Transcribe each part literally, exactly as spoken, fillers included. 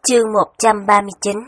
Chương một trăm ba mươi chín.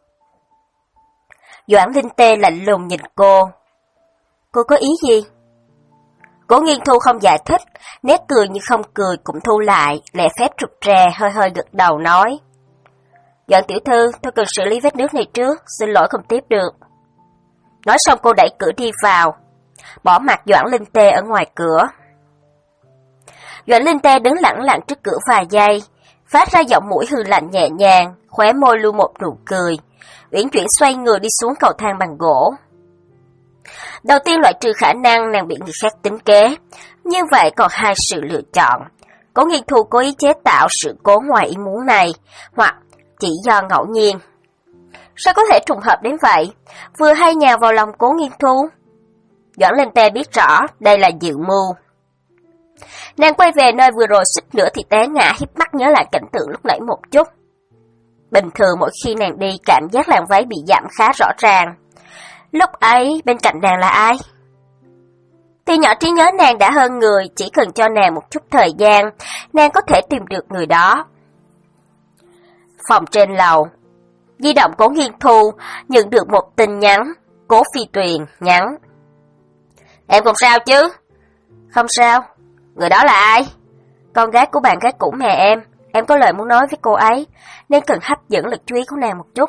Doãn Linh Tê lạnh lùng nhìn cô. Cô có ý gì? Cố Nghiên Thu không giải thích, nét cười như không cười cũng thu lại, lẹ phép rụt rè hơi hơi gật đầu nói. Doãn tiểu thư, tôi cần xử lý vết nước này trước, xin lỗi không tiếp được. Nói xong cô đẩy cửa đi vào, bỏ mặc Doãn Linh Tê ở ngoài cửa. Doãn Linh Tê đứng lẳng lặng trước cửa vài giây, phát ra giọng mũi hư lạnh nhẹ nhàng, khóe môi lưu một nụ cười, uyển chuyển xoay người đi xuống cầu thang bằng gỗ. Đầu tiên loại trừ khả năng nàng bị người khác tính kế, như vậy còn hai sự lựa chọn. Cố Nghiên Thu cố ý chế tạo sự cố ngoài ý muốn này, hoặc chỉ do ngẫu nhiên. Sao có thể trùng hợp đến vậy? Vừa hay nhào vào lòng Cố Nghiên Thu. Doãn Linh Tê biết rõ đây là dự mưu. Nàng quay về nơi vừa rồi suýt nữa thì té ngã, híp mắt nhớ lại cảnh tượng lúc nãy một chút. Bình thường mỗi khi nàng đi, cảm giác làn váy bị giảm khá rõ ràng. Lúc ấy bên cạnh nàng là ai? Từ nhỏ trí nhớ nàng đã hơn người, chỉ cần cho nàng một chút thời gian, nàng có thể tìm được người đó. Phòng trên lầu, di động Cố Nghiên Thu nhận được một tin nhắn. Cố Phi Tuyền nhắn. Em không sao chứ? Không sao. Người đó là ai? Con gái của bạn gái cũ mẹ em. Em có lời muốn nói với cô ấy, nên cần hấp dẫn lực chú ý của nàng một chút.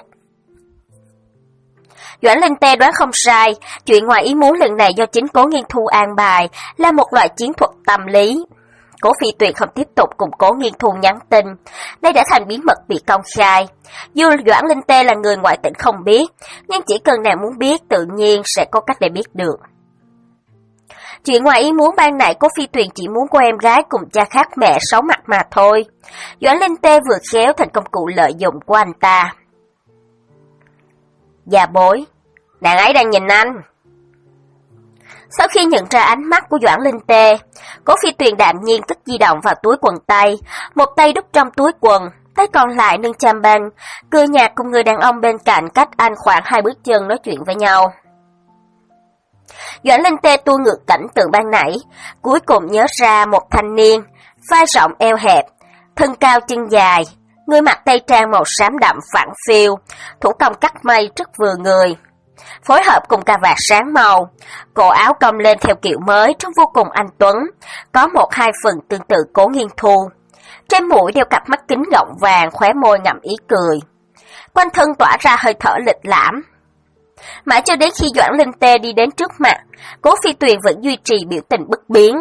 Doãn Linh Tê đoán không sai, chuyện ngoài ý muốn lần này do chính Cố Nghiên Thu an bài, là một loại chiến thuật tâm lý. Cố Phi Tuyền không tiếp tục cùng Cố Nghiên Thu nhắn tin, đây đã thành bí mật bị công khai. Dù Doãn Linh Tê là người ngoại tỉnh không biết, nhưng chỉ cần nàng muốn biết tự nhiên sẽ có cách để biết được. Chuyện ngoài ý muốn ban nãy Cố Phi Tuyền chỉ muốn cô em gái cùng cha khác mẹ xấu mặt mà thôi. Doãn Linh Tê vừa khéo thành công cụ lợi dụng của anh ta. Già bối, nàng ấy đang nhìn anh. Sau khi nhận ra ánh mắt của Doãn Linh Tê, Cố Phi Tuyền đạm nhiên cất di động vào túi quần tay, một tay đút trong túi quần, tay còn lại nâng cham banh, cười nhạt cùng người đàn ông bên cạnh cách anh khoảng hai bước chân nói chuyện với nhau. Doãn Linh Tê tua ngược cảnh tượng ban nãy, cuối cùng nhớ ra một thanh niên, vai rộng eo hẹp, thân cao chân dài, người mặc tây trang màu xám đậm phẳng phiu, thủ công cắt may rất vừa người. Phối hợp cùng cà vạt sáng màu, cổ áo cong lên theo kiểu mới trông vô cùng anh tuấn, có một hai phần tương tự Cố Nghiên Thu. Trên mũi đeo cặp mắt kính gọng vàng, khóe môi ngậm ý cười. Quanh thân tỏa ra hơi thở lịch lãm. Mãi cho đến khi Doãn Linh Tê đi đến trước mặt, Cố Phi Tuyền vẫn duy trì biểu tình bất biến.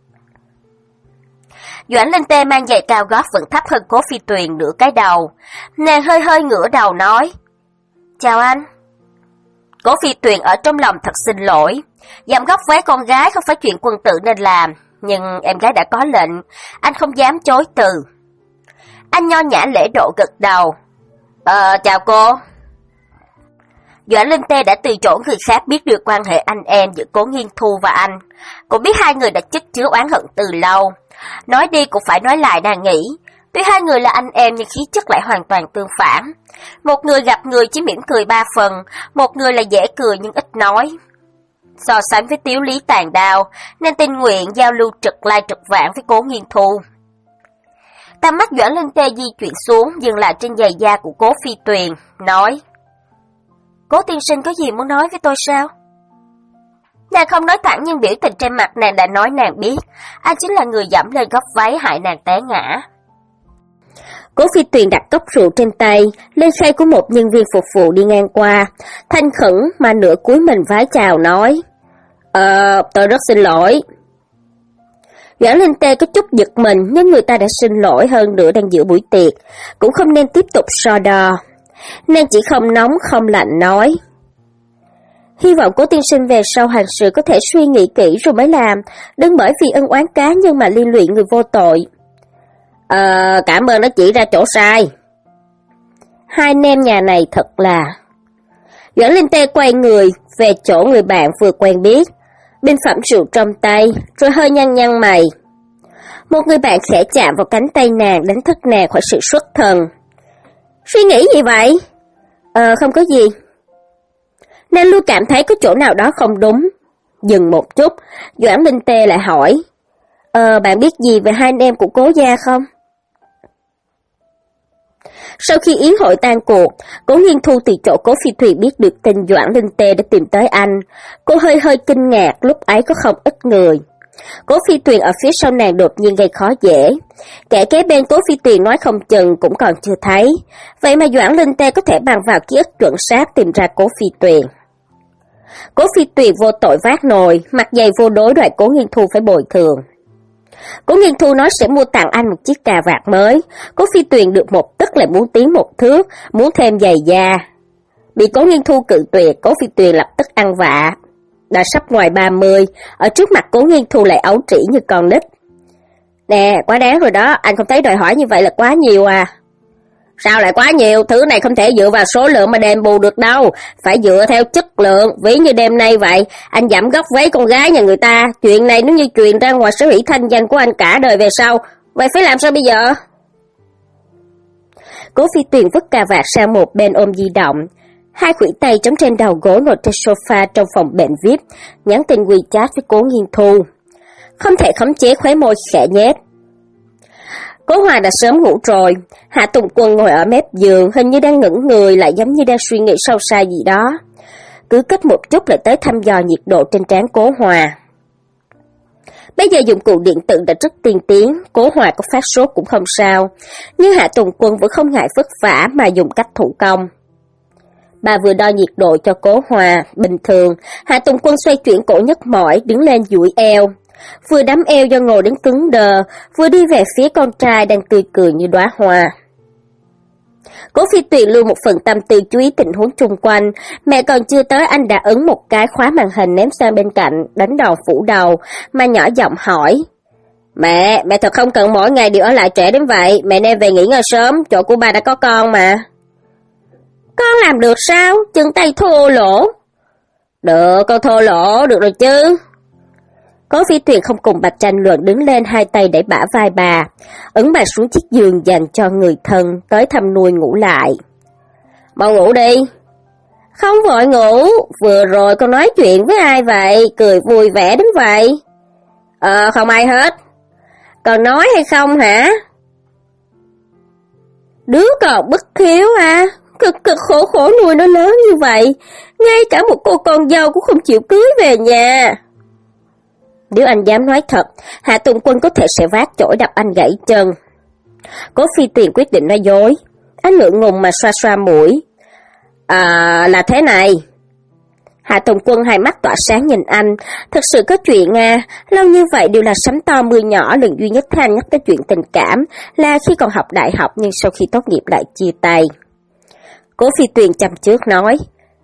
Doãn Linh Tê mang giày cao gót vẫn thấp hơn Cố Phi Tuyền nửa cái đầu. Nàng hơi hơi ngửa đầu nói. Chào anh. Cố Phi Tuyền ở trong lòng thật xin lỗi. Giảm góc váy con gái không phải chuyện quân tử nên làm, nhưng em gái đã có lệnh, anh không dám chối từ. Anh nho nhã lễ độ gật đầu. Ờ, chào cô. Doãn Linh Tê đã từ chỗ người khác biết được quan hệ anh em giữa Cố Nghiên Thu và anh. Cô biết hai người đã chất chứa oán hận từ lâu. Nói đi cũng phải nói lại nàng nghĩ. Tuy hai người là anh em nhưng khí chất lại hoàn toàn tương phản. Một người gặp người chỉ mỉm cười ba phần, một người là dễ cười nhưng ít nói. So sánh với Tiếu Lý tàn đao, nên tình nguyện giao lưu trực lai trực vãng với Cố Nghiên Thu. Tầm mắt Doãn Linh Tê di chuyển xuống, dừng lại trên giày da của Cố Phi Tuyền, nói. Cố tiên sinh có gì muốn nói với tôi sao? Nàng không nói thẳng nhưng biểu tình trên mặt nàng đã nói nàng biết, anh chính là người dẫm lên góc váy hại nàng té ngã. Cố Phi Tuyền đặt cốc rượu trên tay, lên khay của một nhân viên phục vụ đi ngang qua, thanh khẩn mà nửa cúi mình vái chào nói. Ờ, tôi rất xin lỗi. Doãn Linh Tê có chút giật mình, nhưng người ta đã xin lỗi hơn nữa đang giữa buổi tiệc, cũng không nên tiếp tục so đo. Nàng chỉ không nóng không lạnh nói. Hy vọng Cố tiên sinh về sau hành sự có thể suy nghĩ kỹ rồi mới làm, đừng bởi vì ân oán cá nhân mà liên lụy người vô tội. Ờ, cảm ơn nó chỉ ra chỗ sai. Hai anh em nhà này thật là... Doãn Linh Tê quay người về chỗ người bạn vừa quen biết, bình phẩm rượu trong tay, rồi hơi nhăn nhăn mày. Một người bạn khẽ chạm vào cánh tay nàng, đánh thức nàng khỏi sự xuất thần. Suy nghĩ gì vậy? Ờ, không có gì. Nàng luôn cảm thấy có chỗ nào đó không đúng. Dừng một chút, Doãn Linh Tê lại hỏi. Ờ, bạn biết gì về hai anh em của Cố gia không? Sau khi yến hội tan cuộc, Cố Nghiên Thu từ chỗ Cố Phi Thuyền biết được tin Doãn Linh Tê đã tìm tới anh. Cô hơi hơi kinh ngạc, lúc ấy có không ít người. Cố Phi Tuyền ở phía sau nàng đột nhiên gây khó dễ. Kẻ kế bên Cố Phi Tuyền nói không chừng cũng còn chưa thấy. Vậy mà Doãn Linh Tê có thể bằng vào ký ức chuẩn xác tìm ra Cố Phi Tuyền. Cố Phi Tuyền vô tội vác nồi, mặt dày vô đối đòi Cố Nghiên Thu phải bồi thường. Cố Nghiên Thu nói sẽ mua tặng anh một chiếc cà vạt mới. Cố Phi Tuyền được một tức lại muốn tiến một thước, muốn thêm giày da. Bị Cố Nghiên Thu cự tuyệt, Cố Phi Tuyền lập tức ăn vạ. Đã sắp ngoài ba mươi, ở trước mặt Cố Nghiên Thu lại ấu trĩ như con nít. Nè, quá đáng rồi đó, anh không thấy đòi hỏi như vậy là quá nhiều à? Sao lại quá nhiều, thứ này không thể dựa vào số lượng mà đền bù được đâu, phải dựa theo chất lượng, ví như đêm nay vậy, anh giảm góc váy con gái nhà người ta, chuyện này nếu như truyền ra ngoài sẽ hủy thanh danh của anh cả đời về sau, vậy phải làm sao bây giờ? Cố Phi Tuyền vứt cà vạt sang một bên ôm di động, hai khuỷu tay chống trên đầu gối ngồi trên sofa trong phòng bệnh vi ai pi, nhắn tin WeChat với Cố Nghiên Thu. Không thể khống chế khóe môi khẽ nhếch. Cố Hòa đã sớm ngủ rồi, Hạ Tùng Quân ngồi ở mép giường, hình như đang ngẩn người, lại giống như đang suy nghĩ sâu xa gì đó. Cứ cách một chút lại tới thăm dò nhiệt độ trên trán Cố Hòa. Bây giờ dụng cụ điện tử đã rất tiên tiến, Cố Hòa có phát sốt cũng không sao, nhưng Hạ Tùng Quân vẫn không ngại vất vả mà dùng cách thủ công. Bà vừa đo nhiệt độ cho Cố Hòa, bình thường, Hạ Tùng Quân xoay chuyển cổ nhức mỏi, đứng lên duỗi eo. Vừa đấm eo do ngồi đến cứng đờ, vừa đi về phía con trai đang tươi cười như đóa hoa. Cố Phi Tuyền lưu một phần tâm tư chú ý tình huống chung quanh, mẹ còn chưa tới anh đã ấn một cái khóa màn hình ném sang bên cạnh, đánh đòn phủ đầu, mà nhỏ giọng hỏi. Mẹ, mẹ thật không cần mỗi ngày đều ở lại trễ đến vậy, mẹ nên về nghỉ ngơi sớm, chỗ của ba đã có con mà. Con làm được sao? Chân tay thô lỗ. Được, con thô lỗ, được rồi chứ. Cố Phi Tuyền không cùng Bạch tranh luận, đứng lên hai tay đẩy bả vai bà, ấn bà xuống chiếc giường dành cho người thân tới thăm nuôi ngủ lại. Mau ngủ đi. Không vội ngủ, vừa rồi con nói chuyện với ai vậy, cười vui vẻ đến vậy. Ờ, không ai hết. Còn nói hay không hả? Đứa còn bất hiếu à, cực cực khổ khổ nuôi nó lớn như vậy, ngay cả một cô con dâu cũng không chịu cưới về nhà. Nếu anh dám nói thật, Hạ Tùng Quân có thể sẽ vác chổi đập anh gãy chân. Cố Phi Tuyền quyết định nói dối. Anh ngượng ngùng mà xoa xoa mũi. À, là thế này. Hạ Tùng Quân hai mắt tỏa sáng nhìn anh. Thật sự có chuyện à, lâu như vậy đều là sấm to mưa nhỏ, lần duy nhất thấy anh nhắc tới chuyện tình cảm là khi còn học đại học nhưng sau khi tốt nghiệp lại chia tay. Cố Phi Tuyền chăm trước nói.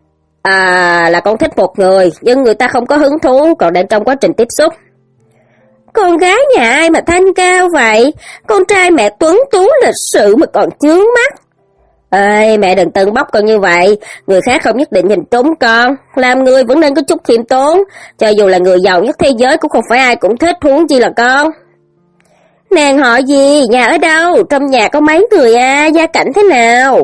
À, là con thích một người, nhưng người ta không có hứng thú, còn đang trong quá trình tiếp xúc. Con gái nhà ai mà thanh cao vậy? Con trai mẹ tuấn tú lịch sự mà còn chướng mắt. Ê, mẹ đừng tâng bốc con như vậy, người khác không nhất định nhìn trúng con, làm người vẫn nên có chút khiêm tốn, cho dù là người giàu nhất thế giới cũng không phải ai cũng thích, huống chi là con. Nàng họ gì, nhà ở đâu, trong nhà có mấy người à, gia cảnh thế nào?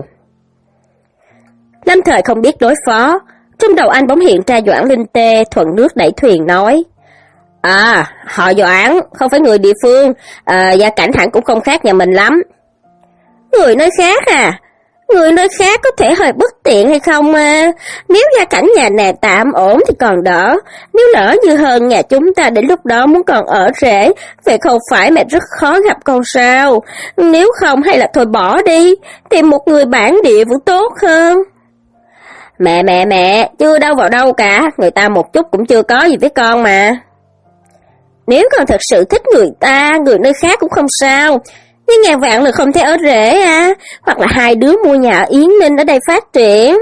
Lâm Thời không biết đối phó, trong đầu anh bỗng hiện ra Doãn Linh Tê thuận nước đẩy thuyền nói. À, họ Doãn, không phải người địa phương, à, gia cảnh hẳn cũng không khác nhà mình lắm. Người nơi khác à? Người nơi khác có thể hơi bất tiện hay không à? Nếu gia cảnh nhà nàng tạm ổn thì còn đỡ, nếu lỡ như hơn nhà chúng ta đến lúc đó muốn còn ở rể, vậy không phải mẹ rất khó gặp con sao? Nếu không hay là thôi bỏ đi, tìm một người bản địa vẫn tốt hơn. Mẹ mẹ mẹ, chưa đâu vào đâu cả, người ta một chút cũng chưa có gì với con mà. Nếu con thật sự thích người ta, người nơi khác cũng không sao, nhưng ngàn vạn là không thể ở rể à, hoặc là hai đứa mua nhà ở Yến Ninh ở đây phát triển.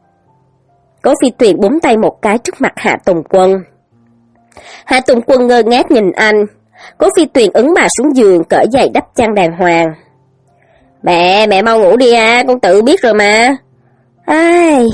Cố Phi Tuyền búng tay một cái trước mặt Hạ Tùng Quân. Hạ Tùng Quân ngơ ngác nhìn anh, Cố Phi Tuyền ấn bà xuống giường cởi giày đắp chăn đàng hoàng. Mẹ, mẹ mau ngủ đi à, con tự biết rồi mà. Ai...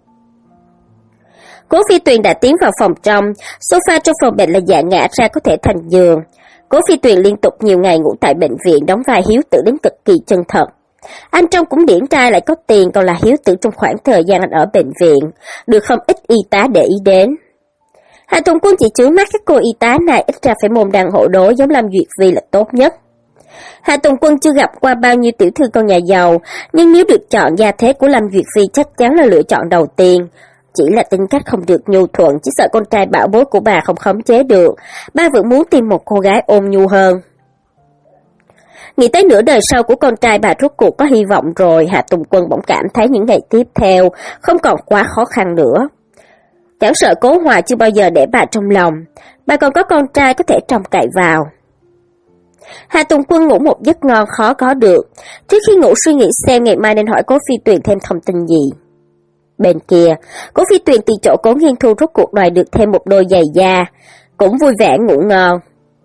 Cố Phi Tuyền đã tiến vào phòng trong, sofa trong phòng bệnh là dạng ngã ra có thể thành giường. Cố Phi Tuyền liên tục nhiều ngày ngủ tại bệnh viện, đóng vai hiếu tử đến cực kỳ chân thật. Anh Trong cũng điển trai lại có tiền, còn là hiếu tử trong khoảng thời gian anh ở bệnh viện, được không ít y tá để ý đến. Hạ Tùng Quân chỉ chướng mắt các cô y tá này, ít ra phải môn đăng hộ đối giống Lâm Duyệt Vi là tốt nhất. Hạ Tùng Quân chưa gặp qua bao nhiêu tiểu thư con nhà giàu, nhưng nếu được chọn, gia thế của Lâm Duyệt Phi chắc chắn là lựa chọn đầu tiên. Chỉ là tính cách không được nhu thuận, chỉ sợ con trai bảo bối của bà không khống chế được, bà vẫn muốn tìm một cô gái ôn nhu hơn. Nghĩ tới nửa đời sau của con trai, bà rốt cuộc có hy vọng rồi. Hạ Tùng Quân bỗng cảm thấy những ngày tiếp theo không còn quá khó khăn nữa. Chẳng sợ Cố Hòa chưa bao giờ để bà trong lòng, bà còn có con trai có thể trông cậy vào. Hạ Tùng Quân ngủ một giấc ngon khó có được, trước khi ngủ suy nghĩ xem ngày mai nên hỏi Cố Phi Tuyền thêm thông tin gì. Bên kia, Cố Phi Tuyền từ chỗ Cố Nghiên Thu rốt cuộc đòi được thêm một đôi giày da, cũng vui vẻ ngủ ngon.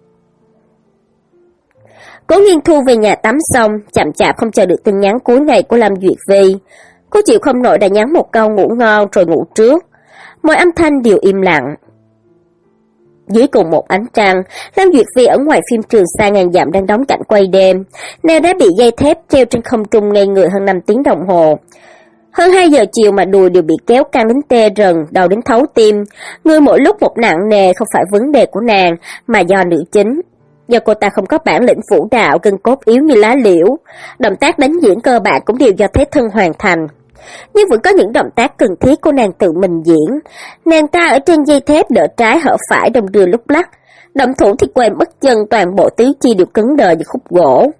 Cố Nghiên Thu về nhà tắm xong, chậm chạp không chờ được tin nhắn cuối ngày của Lâm Duyệt Vi. Cô chịu không nổi đã nhắn một câu ngủ ngon rồi ngủ trước. Mọi âm thanh đều im lặng. Dưới cùng một ánh trăng, Lâm Duyệt Vi ở ngoài phim Trường Sa ngàn dặm đang đóng cảnh quay đêm. Nàng đã bị dây thép treo trên không trung ngây người hơn năm tiếng đồng hồ. Hơn hai giờ chiều mà đùi đều bị kéo căng đến tê rần, đầu đến thấu tim. Người mỗi lúc một nặng nề, không phải vấn đề của nàng, mà do nữ chính. Do cô ta không có bản lĩnh vũ đạo, gân cốt yếu như lá liễu. Động tác đánh diễn cơ bản cũng đều do thế thân hoàn thành. Nhưng vẫn có những động tác cần thiết của nàng tự mình diễn. Nàng ta ở trên dây thép đỡ trái hở phải đồng đưa lúc lắc. Động thủ thì quên mất chân, toàn bộ tứ chi đều cứng đờ như khúc gỗ.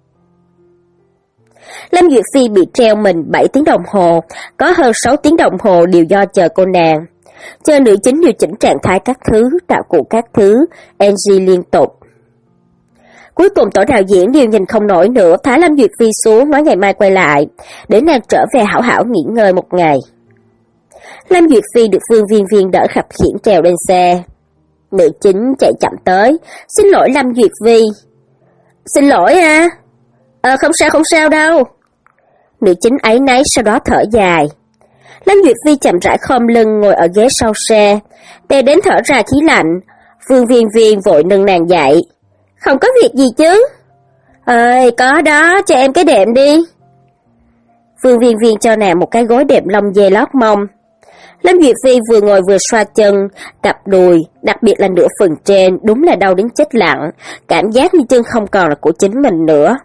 Lâm Duyệt Phi bị treo mình bảy tiếng đồng hồ, có hơn sáu tiếng đồng hồ đều do chờ cô nàng. Chờ nữ chính điều chỉnh trạng thái các thứ, đạo cụ các thứ, en giê liên tục. Cuối cùng tổ đạo diễn đều nhìn không nổi nữa, thả Lâm Duyệt Phi xuống nói ngày mai quay lại, để nàng trở về hảo hảo nghỉ ngơi một ngày. Lâm Duyệt Phi được Phương Viên Viên đỡ khập khiễng trèo lên xe. Nữ chính chạy chậm tới, xin lỗi Lâm Duyệt Vi. Xin lỗi à? Ờ không sao không sao đâu. Nữ chính áy náy sau đó thở dài. Lâm Duyệt Vi chậm rãi khom lưng ngồi ở ghế sau xe, tê đến thở ra khí lạnh. Phương Viên Viên vội nâng nàng dậy. Không có việc gì chứ? Ơi, có đó, cho em cái đệm đi. Phương Viên Viên cho nàng một cái gối đệm lông dê lót mông. Lâm Duyệt Vi vừa ngồi vừa xoa chân, cặp đùi, đặc biệt là nửa phần trên, đúng là đau đến chết lặng, cảm giác như chân không còn là của chính mình nữa.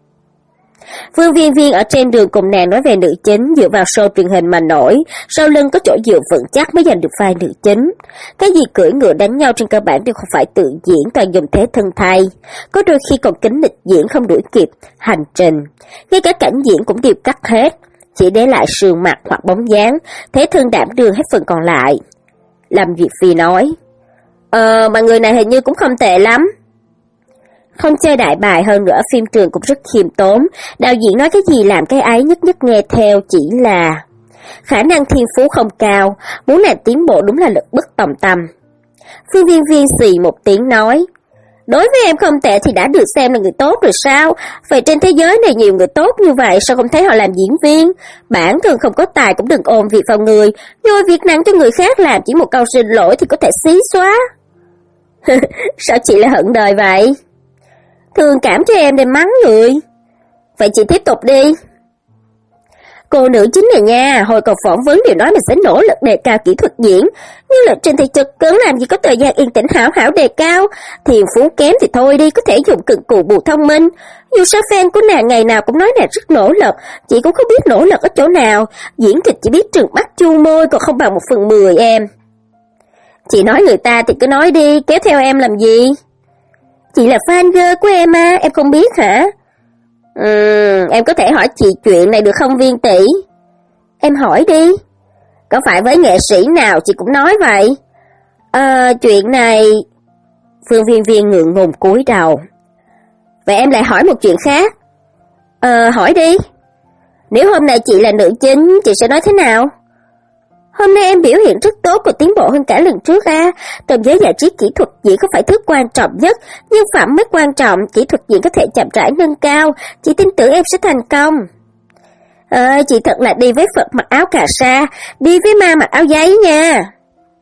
Phương Viên Viên ở trên đường cùng nàng nói về nữ chính, dựa vào show truyền hình mà nổi, sau lưng có chỗ dựa vững chắc mới giành được vai nữ chính. Cái gì cưỡi ngựa đánh nhau trên cơ bản đều không phải tự diễn, toàn dùng thế thân thay. Có đôi khi còn kính lịch diễn không đuổi kịp hành trình, ngay cả cảnh diễn cũng đều cắt hết, chỉ để lại sườn mặt hoặc bóng dáng, thế thân đảm đương hết phần còn lại. Lâm Duyệt Phi nói, Ờ, mà người này hình như cũng không tệ lắm. Không chơi đại bài, hơn nữa phim trường cũng rất khiêm tốn, đạo diễn nói cái gì làm cái ấy, nhất nhất nghe theo, chỉ là khả năng thiên phú không cao, muốn nàng tiến bộ đúng là lực bất tòng tâm. Phương Viên Viên xì một tiếng nói, đối với em không tệ thì đã được xem là người tốt rồi sao? Vậy trên thế giới này nhiều người tốt như vậy, sao không thấy họ làm diễn viên? Bản thân không có tài cũng đừng ôm việc vào người, nhồi việc nặng cho người khác làm, chỉ một câu xin lỗi thì có thể xí xóa. Sao chị lại hận đời vậy? Thương cảm cho em để mắng người. Vậy chị tiếp tục đi. Cô nữ chính này nha, hồi còn phỏng vấn đều nói mình sẽ nỗ lực đề cao kỹ thuật diễn, nhưng là trên thị trực cứng làm gì có thời gian yên tĩnh hảo hảo đề cao. Thiền phú kém thì thôi đi, có thể dùng cực cù bù thông minh. Dù sao fan của nàng ngày nào cũng nói nàng rất nỗ lực, chị cũng không biết nỗ lực ở chỗ nào, diễn kịch chỉ biết trừng mắt chu môi còn không bằng một phần mười em. Chị nói người ta thì cứ nói đi, kéo theo em làm gì? Chị là fan girl của em à, em không biết hả? Ừ, em có thể hỏi chị chuyện này được không Viên tỷ? Em hỏi đi. Có phải với nghệ sĩ nào chị cũng nói vậy? Ờ, chuyện này... Phương Viên Viên ngượng ngùng cúi đầu. Vậy em lại hỏi một chuyện khác. Ờ, hỏi đi. Nếu hôm nay chị là nữ chính, chị sẽ nói thế nào? Hôm nay em biểu hiện rất tốt, còn tiến bộ hơn cả lần trước à. Trong giới giải trí kỹ thuật diễn không phải thứ quan trọng nhất, nhân phẩm mới quan trọng, kỹ thuật diễn có thể chậm rãi nâng cao, chị tin tưởng em sẽ thành công. Ờ, chị thật là đi với Phật mặc áo cà sa, đi với ma mặc áo giấy nha.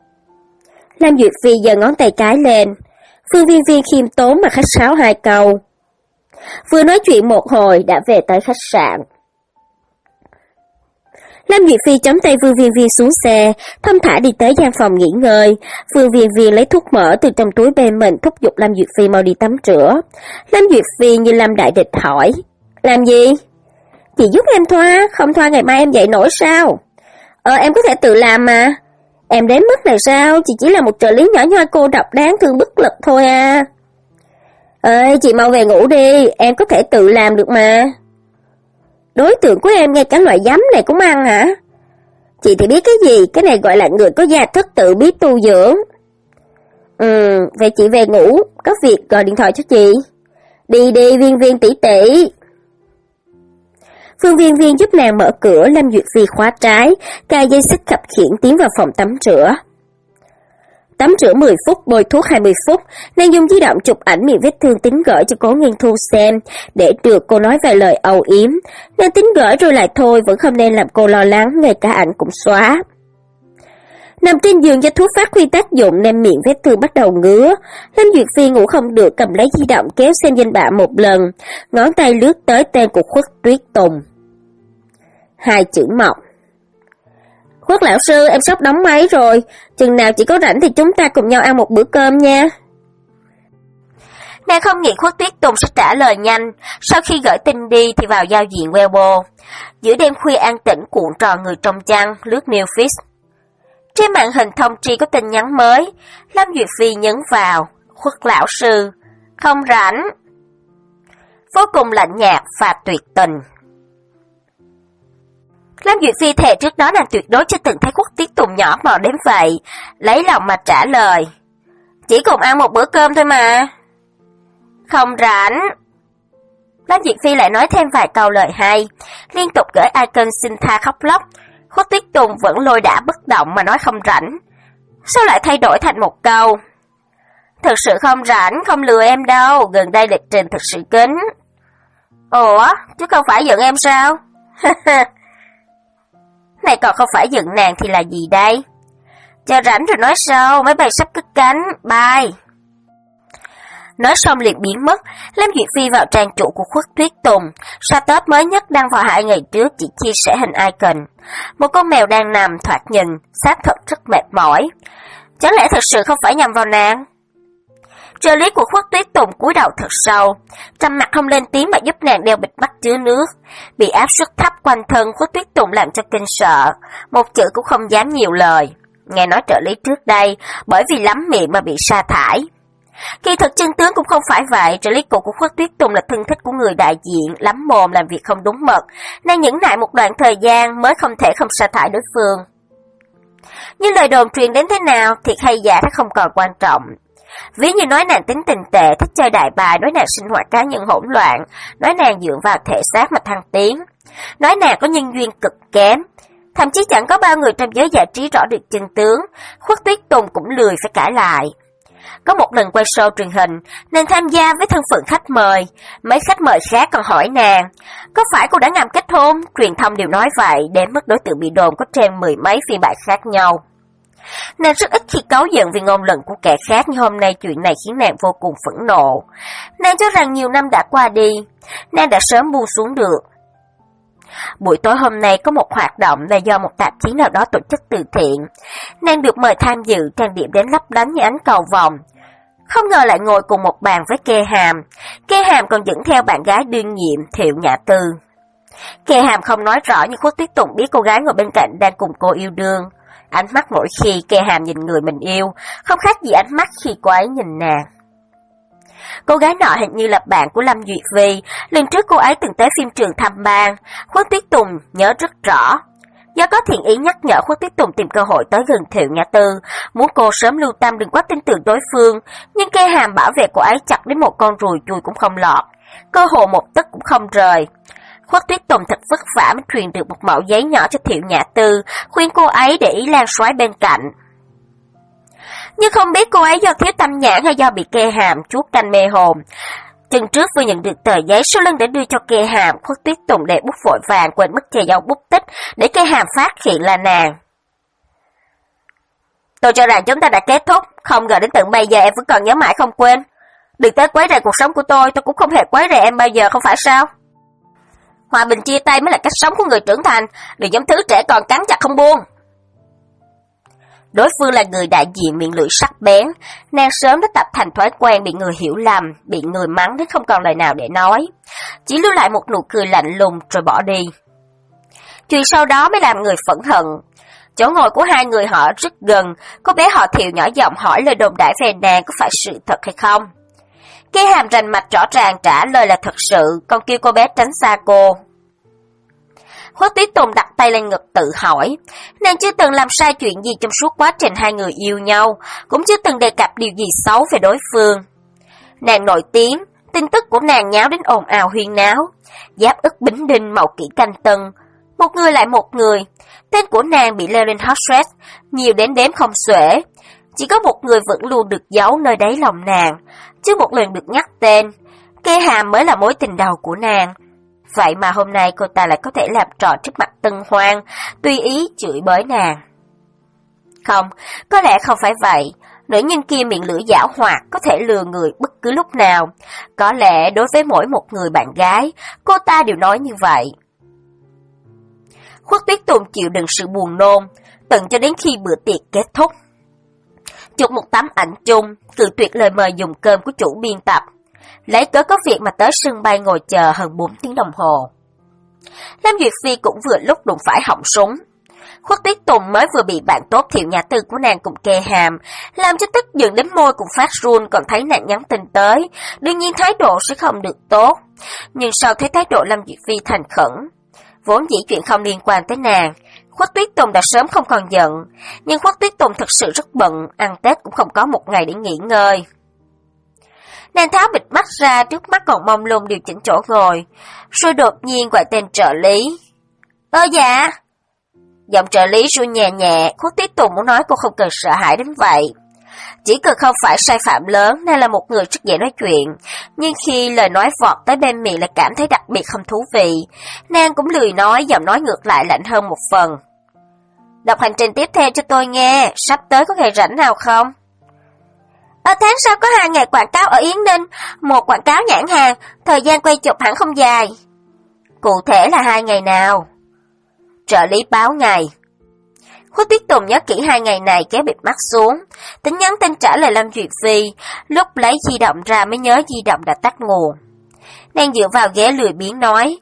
Lâm Duyệt Phi giơ ngón tay cái lên, Phương Viên Viên khiêm tốn mà khách sáo hai câu. Vừa nói chuyện một hồi đã về tới khách sạn. Lâm Duyệt Phi chống tay Vương Viên Viên xuống xe, thong thả đi tới gian phòng nghỉ ngơi. Vương Viên Viên lấy thuốc mỡ từ trong túi bên mình, thúc giục Lâm Duyệt Phi mau đi tắm rửa. Lâm Duyệt Phi như lâm đại địch hỏi, làm gì? Chị giúp em thoa, không thoa ngày mai em dậy nổi sao? Ờ em có thể tự làm mà. Em đến mức này sao, chị chỉ là một trợ lý nhỏ nhoi cô độc đáng thương bất lực thôi à. Ơi chị mau về ngủ đi, em có thể tự làm được mà. Đối tượng của em ngay cả loại giấm này cũng ăn hả? Chị thì biết cái gì, cái này gọi là người có gia thức tự biết tu dưỡng. Ừ, vậy chị về ngủ, có việc gọi điện thoại cho chị. Đi đi Viên Viên tỷ tỷ. Phương Viên Viên giúp nàng mở cửa, Lâm Duyệt Phi khóa trái, cài dây xích khập khiễng tiến vào phòng tắm rửa. Tắm rửa mười phút, bôi thuốc hai mươi phút, nàng dùng di động chụp ảnh miệng vết thương tính gửi cho Cố Nghiên Thu xem, để được cô nói vài lời âu yếm. Nàng tính gửi rồi lại thôi, vẫn không nên làm cô lo lắng, ngay cả ảnh cũng xóa. Nằm trên giường do thuốc phát huy tác dụng nên miệng vết thương bắt đầu ngứa. Lâm Duyệt Phi ngủ không được, cầm lấy di động kéo xem danh bạ một lần, ngón tay lướt tới tên của Khuất Tuyết Tùng. Hai chữ mọc. Khuất lão sư, em sắp đóng máy rồi, chừng nào chị có rảnh thì chúng ta cùng nhau ăn một bữa cơm nha. Nàng không nghĩ Khuất Tuyết Tùng sẽ trả lời nhanh, sau khi gửi tin đi thì vào giao diện Weibo. Giữa đêm khuya an tĩnh cuộn tròn người trong chăn, lướt Newsfeed. Trên màn hình thông tri có tin nhắn mới, Lâm Duyệt Phi nhấn vào, Khuất lão sư, không rảnh. Vô cùng lạnh nhạt và tuyệt tình. Lâm Duyệt Phi thề trước đó nàng tuyệt đối chưa từng thấy Khuất Tuyết Tùng nhỏ mò đến vậy, lấy lòng mà trả lời. Chỉ cùng ăn một bữa cơm thôi mà. Không rảnh. Lâm Duyệt Phi lại nói thêm vài câu lời hay, liên tục gửi icon xin tha khóc lóc. Khuất Tuyết Tùng vẫn lôi đã bất động mà nói không rảnh. Sao lại thay đổi thành một câu? Thực sự không rảnh, không lừa em đâu, gần đây lịch trình thực sự kín. Ủa, chứ không phải giận em sao? Này còn không phải giận nàng thì là gì đây? Chờ rảnh rồi nói sau, máy bay sắp cất cánh, bye. Nói xong liền biến mất, Lâm Duyệt Phi vào trang chủ của Khuất Tuyết Tùng, status mới nhất đăng vào hai ngày trước chỉ chia sẻ hình icon. Một con mèo đang nằm thoạt nhìn, xác thật rất mệt mỏi. Chẳng lẽ thật sự không phải nhằm vào nàng? Trợ lý của Khuất Tuyết Tùng cúi đầu thật sâu, trầm mặt không lên tiếng mà giúp nàng đeo bịch mắt chứa nước. Bị áp suất thấp quanh thân, Khuất Tuyết Tùng làm cho kinh sợ, một chữ cũng không dám nhiều lời. Nghe nói trợ lý trước đây, bởi vì lắm miệng mà bị sa thải. Kỳ thực chân tướng cũng không phải vậy, trợ lý cũ của Khuất Tuyết Tùng là thân thích của người đại diện, lắm mồm làm việc không đúng mật, nàng nhẫn nại một đoạn thời gian mới không thể không sa thải đối phương. Nhưng lời đồn truyền đến thế nào, thiệt hay giả nó không còn quan trọng. Ví như nói nàng tính tình tệ, thích chơi đại bài, nói nàng sinh hoạt cá nhân hỗn loạn, nói nàng dựa vào thể xác mà thăng tiến, nói nàng có nhân duyên cực kém. Thậm chí chẳng có bao người trong giới giải trí rõ được chân tướng, Khuất Tuyết Tùng cũng lười phải cãi lại. Có một lần quay show truyền hình, nàng tham gia với thân phận khách mời, mấy khách mời khác còn hỏi nàng, có phải cô đã ngầm kết hôn? Truyền thông đều nói vậy, đến mức đối tượng bị đồn có trên mười mấy phiên bản khác nhau. Nàng rất ít khi cáu giận vì ngôn luận của kẻ khác, nhưng hôm nay chuyện này khiến nàng vô cùng phẫn nộ. Nàng cho rằng nhiều năm đã qua đi, nàng đã sớm buông xuống được. Buổi tối hôm nay có một hoạt động là do một tạp chí nào đó tổ chức từ thiện. Nàng được mời tham dự, trang điểm đến lấp lánh như ánh cầu vồng. Không ngờ lại ngồi cùng một bàn với Kê Hàm. Kê Hàm còn dẫn theo bạn gái đương nhiệm Thiệu Nhã Tư. Kê Hàm không nói rõ nhưng Khuất Tuyết Tùng biết cô gái ngồi bên cạnh đang cùng cô yêu đương. Ánh mắt mỗi khi Kê Hàm nhìn người mình yêu, không khác gì ánh mắt khi cô ấy nhìn nàng. Cô gái nọ hình như là bạn của Lâm Duyệt Phi, lần trước cô ấy từng tới phim trường thăm ban, Khuất Tuyết Tùng nhớ rất rõ. Do có thiện ý nhắc nhở, Khuất Tuyết Tùng tìm cơ hội tới gần Thiệu Nhã Tư, muốn cô sớm lưu tâm đừng quá tin tưởng đối phương, nhưng Kê Hàm bảo vệ cô ấy chặt đến một con ruồi chui cũng không lọt, cơ hồ một tấc cũng không rời. Khuất Tuyết Tùng thật vất vả mới truyền được một mẩu giấy nhỏ cho Thiệu Nhã Tư, khuyên cô ấy để ý Lan Soái bên cạnh. Nhưng không biết cô ấy do thiếu tâm nhãn hay do bị Kê Hàm chuốt canh mê hồn. Chừng trước vừa nhận được tờ giấy, sau lưng để đưa cho Kê Hàm, Khuất Tuyết Tùng để bút vội vàng quên mất che dấu bút tích để Kê Hàm phát hiện là nàng. Tôi cho rằng chúng ta đã kết thúc, không ngờ đến tận bây giờ em vẫn còn nhớ mãi không quên. Đừng tới quấy rầy cuộc sống của tôi, tôi cũng không hề quấy rầy em bao giờ, không phải sao? Hòa bình chia tay mới là cách sống của người trưởng thành, đừng giống thứ trẻ con cắn chặt không buông. Đối phương là người đại diện miệng lưỡi sắc bén, nàng sớm đã tập thành thói quen bị người hiểu lầm, bị người mắng đến không còn lời nào để nói, chỉ lưu lại một nụ cười lạnh lùng rồi bỏ đi. Chuyện sau đó mới làm người phẫn hận. Chỗ ngồi của hai người họ rất gần, cô bé họ Thiệu nhỏ giọng hỏi lời đồn đại về nàng có phải sự thật hay không. Cái hàm rành mạch rõ ràng trả lời là thật sự, còn kêu cô bé tránh xa cô. Khuất Tuyết Tùng đặt tay lên ngực tự hỏi, nàng chưa từng làm sai chuyện gì trong suốt quá trình hai người yêu nhau, cũng chưa từng đề cập điều gì xấu về đối phương. Nàng nổi tiếng, tin tức của nàng nháo đến ồn ào huyên náo, Giáp Ức Bính Đinh Mậu Kỷ Canh Tân, một người lại một người, tên của nàng bị leo lên hot search, nhiều đến đếm không xuể. Chỉ có một người vẫn luôn được giấu nơi đáy lòng nàng, chưa một lần được nhắc tên, Kê Hàm mới là mối tình đầu của nàng. Vậy mà hôm nay cô ta lại có thể làm trò trước mặt Tân Hoang, tùy ý chửi bới nàng. Không, có lẽ không phải vậy. Nữ nhân kia miệng lưỡi giảo hoạt, có thể lừa người bất cứ lúc nào. Có lẽ đối với mỗi một người bạn gái, cô ta đều nói như vậy. Khuất Tuyết Tùng chịu đựng sự buồn nôn, tận cho đến khi bữa tiệc kết thúc. Chụp một tấm ảnh chung, cự tuyệt lời mời dùng cơm của chủ biên tập. Lấy cớ có việc mà tới sân bay ngồi chờ hơn bốn tiếng đồng hồ. Lâm Duyệt Phi cũng vừa lúc đụng phải họng súng. Khuất Tuyết Tùng mới vừa bị bạn tốt Thiệu Nhã Tư của nàng cùng Kê Hàm, làm cho tức giận đến môi cùng phát run, còn thấy nàng nhắn tin tới, đương nhiên thái độ sẽ không được tốt. Nhưng sau thấy thái độ Lâm Duyệt Phi thành khẩn, vốn dĩ chuyện không liên quan tới nàng, Khuất Tuyết Tùng đã sớm không còn giận, nhưng Khuất Tuyết Tùng thật sự rất bận, ăn Tết cũng không có một ngày để nghỉ ngơi. Nàng tháo bịt mắt ra, trước mắt còn mông lung điều chỉnh chỗ ngồi, rồi đột nhiên gọi tên trợ lý. Ơ dạ. Giọng trợ lý run nhẹ nhẹ, Khuất Tuyết Tùng muốn nói cô không cần sợ hãi đến vậy. Chỉ cần không phải sai phạm lớn, nàng là một người rất dễ nói chuyện, nhưng khi lời nói vọt tới bên miệng lại cảm thấy đặc biệt không thú vị, nàng cũng lười nói, giọng nói ngược lại lạnh hơn một phần. Đọc hành trình tiếp theo cho tôi nghe, sắp tới có ngày rảnh nào không? Ở tháng sau có hai ngày quảng cáo ở Yến Ninh, một quảng cáo nhãn hàng, thời gian quay chụp hẳn không dài. Cụ thể là hai ngày nào? Trợ lý báo ngày. Khuất Tuyết Tùng nhớ kỹ hai ngày này, kéo bịt mắt xuống, tính nhắn tin trả lời Lâm Duyệt Phi, lúc lấy di động ra mới nhớ di động đã tắt nguồn. Nàng dựa vào ghế lười biếng nói,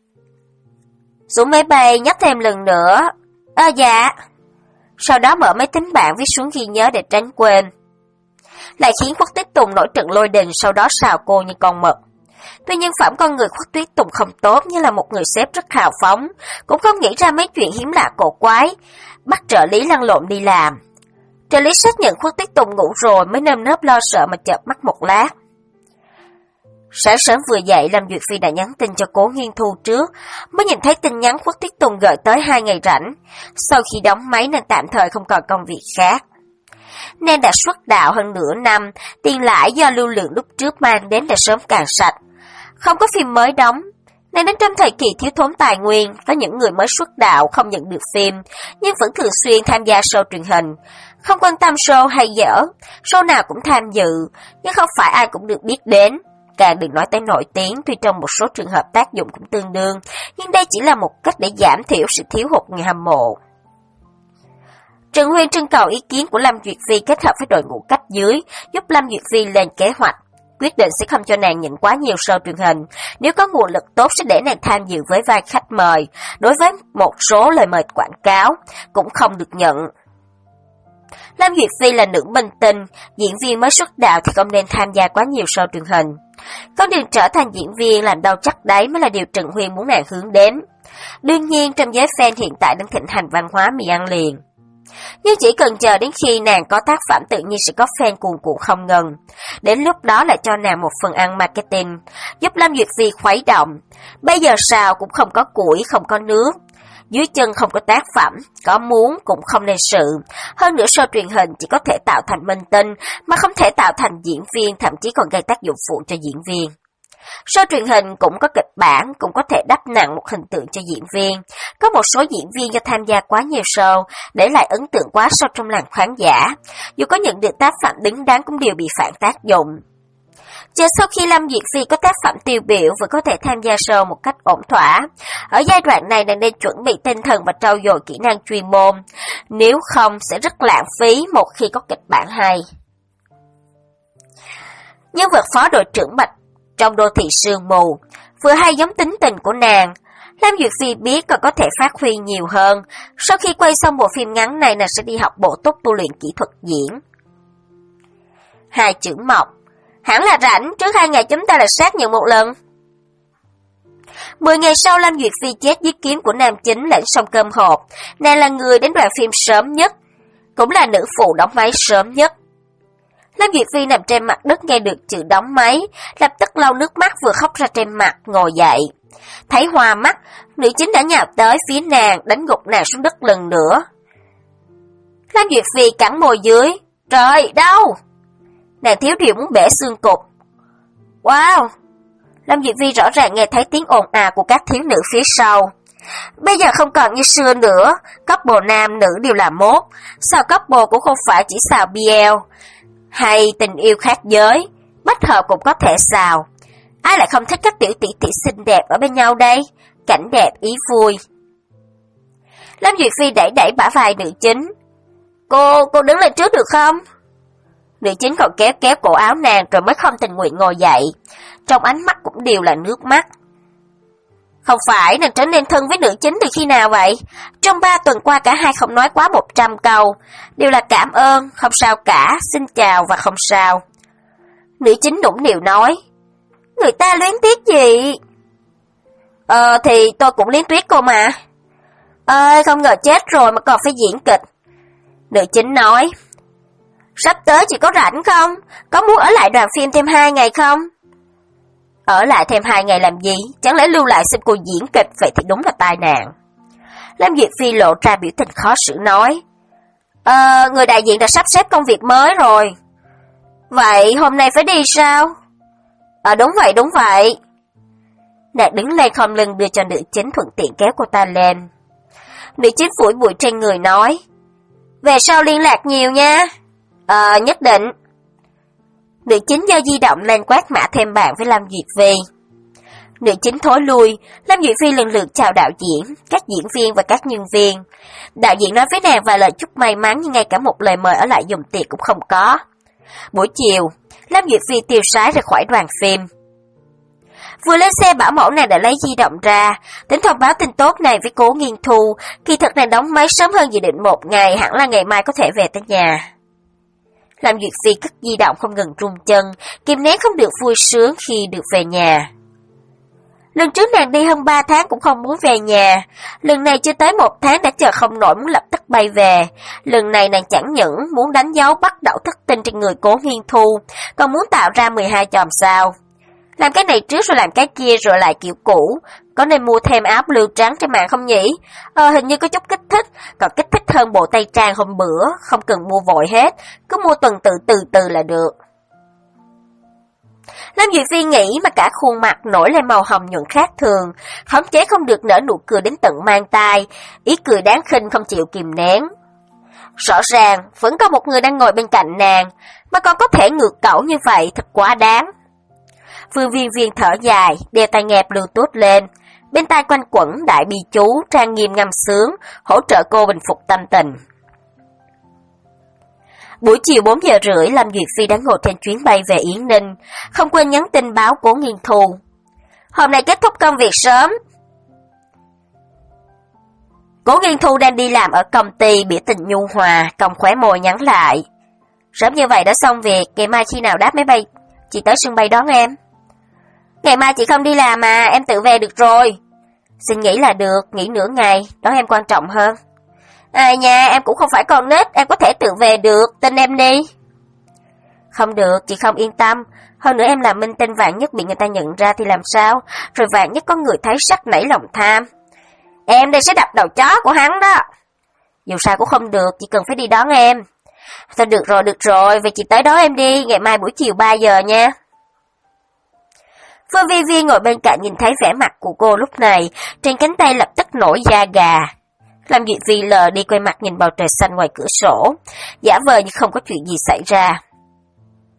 xuống máy bay nhắc thêm lần nữa. Ơ dạ. Sau đó mở máy tính bảng viết xuống ghi nhớ để tránh quên. Lại khiến Khuất Tuyết Tùng nổi trận lôi đình, sau đó xào cô như con mực. Tuy nhân phẩm con người Khuất Tuyết Tùng không tốt, như là một người sếp rất hào phóng, cũng không nghĩ ra mấy chuyện hiếm lạ cổ quái, bắt trợ lý lăn lộn đi làm. Trợ lý xác nhận Khuất Tuyết Tùng ngủ rồi mới nơm nớp lo sợ mà chợp mắt một lát. Sáng sớm vừa dậy, Lâm Duyệt Phi đã nhắn tin cho Cố Nghiên Thu trước, mới nhìn thấy tin nhắn Khuất Tuyết Tùng gửi tới hai ngày rảnh. Sau khi đóng máy nên tạm thời không còn công việc khác. Nên đã xuất đạo hơn nửa năm, tiền lãi do lưu lượng lúc trước mang đến đã sớm cạn sạch. Không có phim mới đóng, nên đến trong thời kỳ thiếu thốn tài nguyên, có những người mới xuất đạo không nhận được phim, nhưng vẫn thường xuyên tham gia show truyền hình. Không quan tâm show hay dở, show nào cũng tham dự, nhưng không phải ai cũng được biết đến. Càng đừng nói tới nổi tiếng, tuy trong một số trường hợp tác dụng cũng tương đương, nhưng đây chỉ là một cách để giảm thiểu sự thiếu hụt người hâm mộ. Trần Huyên trưng cầu ý kiến của Lâm Duyệt Phi kết hợp với đội ngũ cấp dưới, giúp Lâm Duyệt Phi lên kế hoạch. Quyết định sẽ không cho nàng nhận quá nhiều show truyền hình, nếu có nguồn lực tốt sẽ để nàng tham dự với vai khách mời, đối với một số lời mời quảng cáo cũng không được nhận. Lâm Duyệt Phi là nữ minh tinh, diễn viên mới xuất đạo thì không nên tham gia quá nhiều show truyền hình. Con đường trở thành diễn viên làm đâu chắc đấy mới là điều Trần Huyên muốn nàng hướng đến. Đương nhiên trong giới fan hiện tại đang thịnh hành văn hóa mì ăn liền. Nhưng chỉ cần chờ đến khi nàng có tác phẩm tự nhiên sẽ có fan cuồn cuộn không ngừng. Đến lúc đó lại cho nàng một phần ăn marketing, giúp Lâm Duyệt Phi khuấy động. Bây giờ sao cũng không có củi, không có nước. Dưới chân không có tác phẩm, có muốn cũng không nên sự. Hơn nữa show truyền hình chỉ có thể tạo thành minh tinh, mà không thể tạo thành diễn viên, thậm chí còn gây tác dụng phụ cho diễn viên. Show truyền hình cũng có kịch bản, cũng có thể đắp nặng một hình tượng cho diễn viên. Có một số diễn viên do tham gia quá nhiều show, để lại ấn tượng quá sâu trong làng khán giả. Dù có nhận được tác phẩm đứng đắn cũng đều bị phản tác dụng. Chờ sau khi Lâm Duyệt Phi có tác phẩm tiêu biểu vừa có thể tham gia show một cách ổn thỏa. Ở giai đoạn này nàng nên chuẩn bị tinh thần và trau dồi kỹ năng chuyên môn, nếu không sẽ rất lãng phí một khi có kịch bản hay. Nhân vật phó đội trưởng Bạch trong Đô thị sương mù vừa hay giống tính tình của nàng. Lâm Duyệt Phi biết còn có thể phát huy nhiều hơn. Sau khi quay xong bộ phim ngắn này, nàng sẽ đi học bổ túc tu luyện kỹ thuật diễn. Hai chữ Mộc, hẳn là rảnh, trước hai ngày chúng ta là xác nhận một lần. Mười ngày sau, Lâm Duyệt Phi chết dưới kiếm của nam chính Lãnh Song Cơm Hộp. Nàng là người đến đoàn phim sớm nhất, cũng là nữ phụ đóng máy sớm nhất. Lâm Duyệt Phi nằm trên mặt đất nghe được chữ đóng máy, lập tức lau nước mắt vừa khóc ra trên mặt, ngồi dậy. Thấy hoa mắt, nữ chính đã nhào tới phía nàng, đánh gục nàng xuống đất lần nữa. Lâm Duyệt Phi cắn môi dưới. Trời, đau! Nàng thiếu điều muốn bể xương cụt. Wow! Lâm Duyệt Phi rõ ràng nghe thấy tiếng ồn ào của các thiếu nữ phía sau. Bây giờ không còn như xưa nữa, couple nam nữ đều là mốt. Sao couple cũng không phải chỉ xào bê lờ, hay tình yêu khác giới, bách hợp cũng có thể xào. Ai lại không thích các tiểu tỷ tỷ xinh đẹp ở bên nhau đây? Cảnh đẹp ý vui. Lâm Duyệt Phi đẩy đẩy bả vai nữ chính. Cô, cô đứng lên trước được không? Nữ chính còn kéo kéo cổ áo nàng rồi mới không tình nguyện ngồi dậy. Trong ánh mắt cũng đều là nước mắt. Không phải nàng trở nên thân với nữ chính từ khi nào vậy? Trong ba tuần qua cả hai không nói quá một trăm câu. Đều là cảm ơn, không sao cả, xin chào và không sao. Nữ chính nũng nịu nói. Người ta luyến tiếc gì? Ờ thì tôi cũng luyến tiếc cô mà. Ơi không ngờ chết rồi mà còn phải diễn kịch. Nữ chính nói. Sắp tới chị có rảnh không? Có muốn ở lại đoàn phim thêm hai ngày không? Ở lại thêm hai ngày làm gì? Chẳng lẽ lưu lại xem cô diễn kịch? Vậy thì đúng là tai nạn. Lâm Duyệt Phi lộ ra biểu tình khó xử nói. Ờ, người đại diện đã sắp xếp công việc mới rồi. Vậy hôm nay phải đi sao? Ờ đúng vậy, đúng vậy. Nàng đứng lên khom lưng đưa cho nữ chính thuận tiện kéo cô ta lên. Nữ chính phủi bụi trên người nói. Về sau liên lạc nhiều nha. Ờ, nhất định. Nữ chính giơ di động lên quát mã thêm bạn với Lâm Duyệt Phi. Nữ chính thối lui, Lâm Duyệt Phi lần lượt chào đạo diễn, các diễn viên và các nhân viên. Đạo diễn nói với nàng vài lời chúc may mắn nhưng ngay cả một lời mời ở lại dùng tiệc cũng không có. Buổi chiều, Lâm Duyệt Phi tiêu sái ra khỏi đoàn phim. Vừa lên xe bảo mẫu nàng đã lấy di động ra, tính thông báo tin tốt này với Cố Nghiên Thu, kỳ thực nàng đóng máy sớm hơn dự định một ngày, hẳn là ngày mai có thể về tới nhà. Lâm Duyệt Phi cất di động không ngừng run chân, kìm nén không được vui sướng khi được về nhà. Lần trước nàng đi hơn ba tháng cũng không muốn về nhà, lần này chưa tới một tháng đã chờ không nổi muốn lập tức bay về. Lần này nàng chẳng những muốn đánh dấu bắt đầu thất tinh trên người Cố Nghiên Thu, còn muốn tạo ra mười hai chòm sao. Làm cái này trước rồi làm cái kia rồi lại kiểu cũ, có nên mua thêm áo blue trắng trên mạng không nhỉ? Ờ hình như có chút kích thích, còn kích thích hơn bộ tây trang hôm bữa, không cần mua vội hết, cứ mua tuần tự từ từ là được. Lâm Duyệt Phi nghĩ mà cả khuôn mặt nổi lên màu hồng nhuận khác thường, khống chế không được nở nụ cười đến tận mang tai, ý cười đáng khinh không chịu kìm nén. Rõ ràng vẫn có một người đang ngồi bên cạnh nàng, mà còn có thể ngược cẩu như vậy thật quá đáng. Phương Viên Viên thở dài, đeo tai nghe Bluetooth lên, bên tai quanh quẩn đại bi chú trang nghiêm ngâm sướng, hỗ trợ cô bình phục tâm tình. Buổi chiều bốn giờ rưỡi, Lâm Duyệt Phi đã ngồi trên chuyến bay về Yến Ninh, không quên nhắn tin báo Cố Nghiên Thu. Hôm nay kết thúc công việc sớm. Cố Nghiên Thu đang đi làm ở công ty, biểu tình nhu hòa, cong khóe môi nhắn lại. Sớm như vậy đã xong việc, ngày mai khi nào đáp máy bay, chị tới sân bay đón em. Ngày mai chị không đi làm mà, em tự về được rồi. Xin nghỉ là được, nghỉ nửa ngày, đón em quan trọng hơn. À nha, em cũng không phải con nít, em có thể tự về được, tin em đi. Không được, chị không yên tâm. Hơn nữa em làm minh tinh vạn nhất bị người ta nhận ra thì làm sao? Rồi vạn nhất có người thấy sắc nảy lòng tham. Em đây sẽ đập đầu chó của hắn đó. Dù sao cũng không được, chị cần phải đi đón em. Thôi được rồi, được rồi, vậy chị tới đón em đi, ngày mai buổi chiều ba giờ nha. Phương Vi Vi ngồi bên cạnh nhìn thấy vẻ mặt của cô lúc này, trên cánh tay lập tức nổi da gà. Lâm Duyệt Phi lờ đi quay mặt nhìn bầu trời xanh ngoài cửa sổ, giả vờ như không có chuyện gì xảy ra.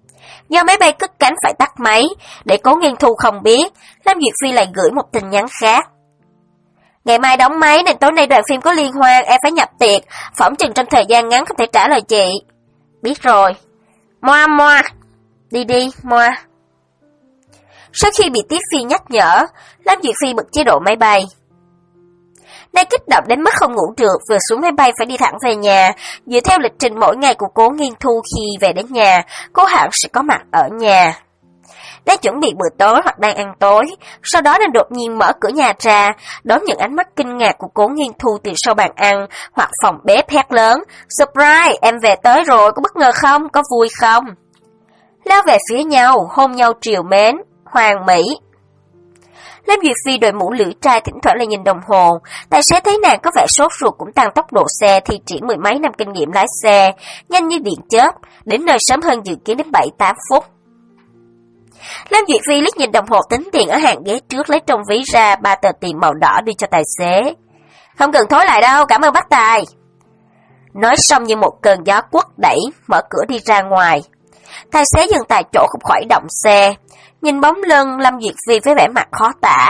Do máy bay cất cánh phải tắt máy, để Cố Nghiên Thu không biết, Lâm Duyệt Phi lại gửi một tin nhắn khác. Ngày mai đóng máy nên tối nay đoàn phim có liên hoan, em phải nhập tiệc, phỏng chừng trong thời gian ngắn không thể trả lời chị. Biết rồi. Moa moa. Đi đi, moa. Sau khi bị Tiết Phi nhắc nhở, Lâm Duyệt Phi bật chế độ máy bay. Nay kích động đến mức không ngủ được, vừa xuống máy bay phải đi thẳng về nhà. Dựa theo lịch trình mỗi ngày của Cố Nghiên Thu, khi về đến nhà, cô hẳn sẽ có mặt ở nhà. Đang chuẩn bị bữa tối hoặc đang ăn tối, sau đó nên đột nhiên mở cửa nhà ra, đón những ánh mắt kinh ngạc của Cố Nghiên Thu từ sau bàn ăn hoặc phòng bếp hét lớn, "Surprise, em về tới rồi, có bất ngờ không, có vui không?" Lao về phía nhau, hôn nhau trìu mến, hoàn mỹ. Lâm Duyệt Phi đội mũ lưỡi trai, thỉnh thoảng lại nhìn đồng hồ. Tài xế thấy nàng có vẻ sốt ruột cũng tăng tốc độ xe, thi triển mười mấy năm kinh nghiệm lái xe, nhanh như điện chớp, đến nơi sớm hơn dự kiến đến bảy tám phút. Lâm Duyệt Phi liếc nhìn đồng hồ tính tiền ở hàng ghế trước, lấy trong ví ra ba tờ tiền màu đỏ đưa cho tài xế. "Không cần thối lại đâu, cảm ơn bác tài." Nói xong như một cơn gió quất đẩy, mở cửa đi ra ngoài. Tài xế dừng tại chỗ không khỏi động xe, nhìn bóng lưng Lâm Duyệt Phi với vẻ mặt khó tả.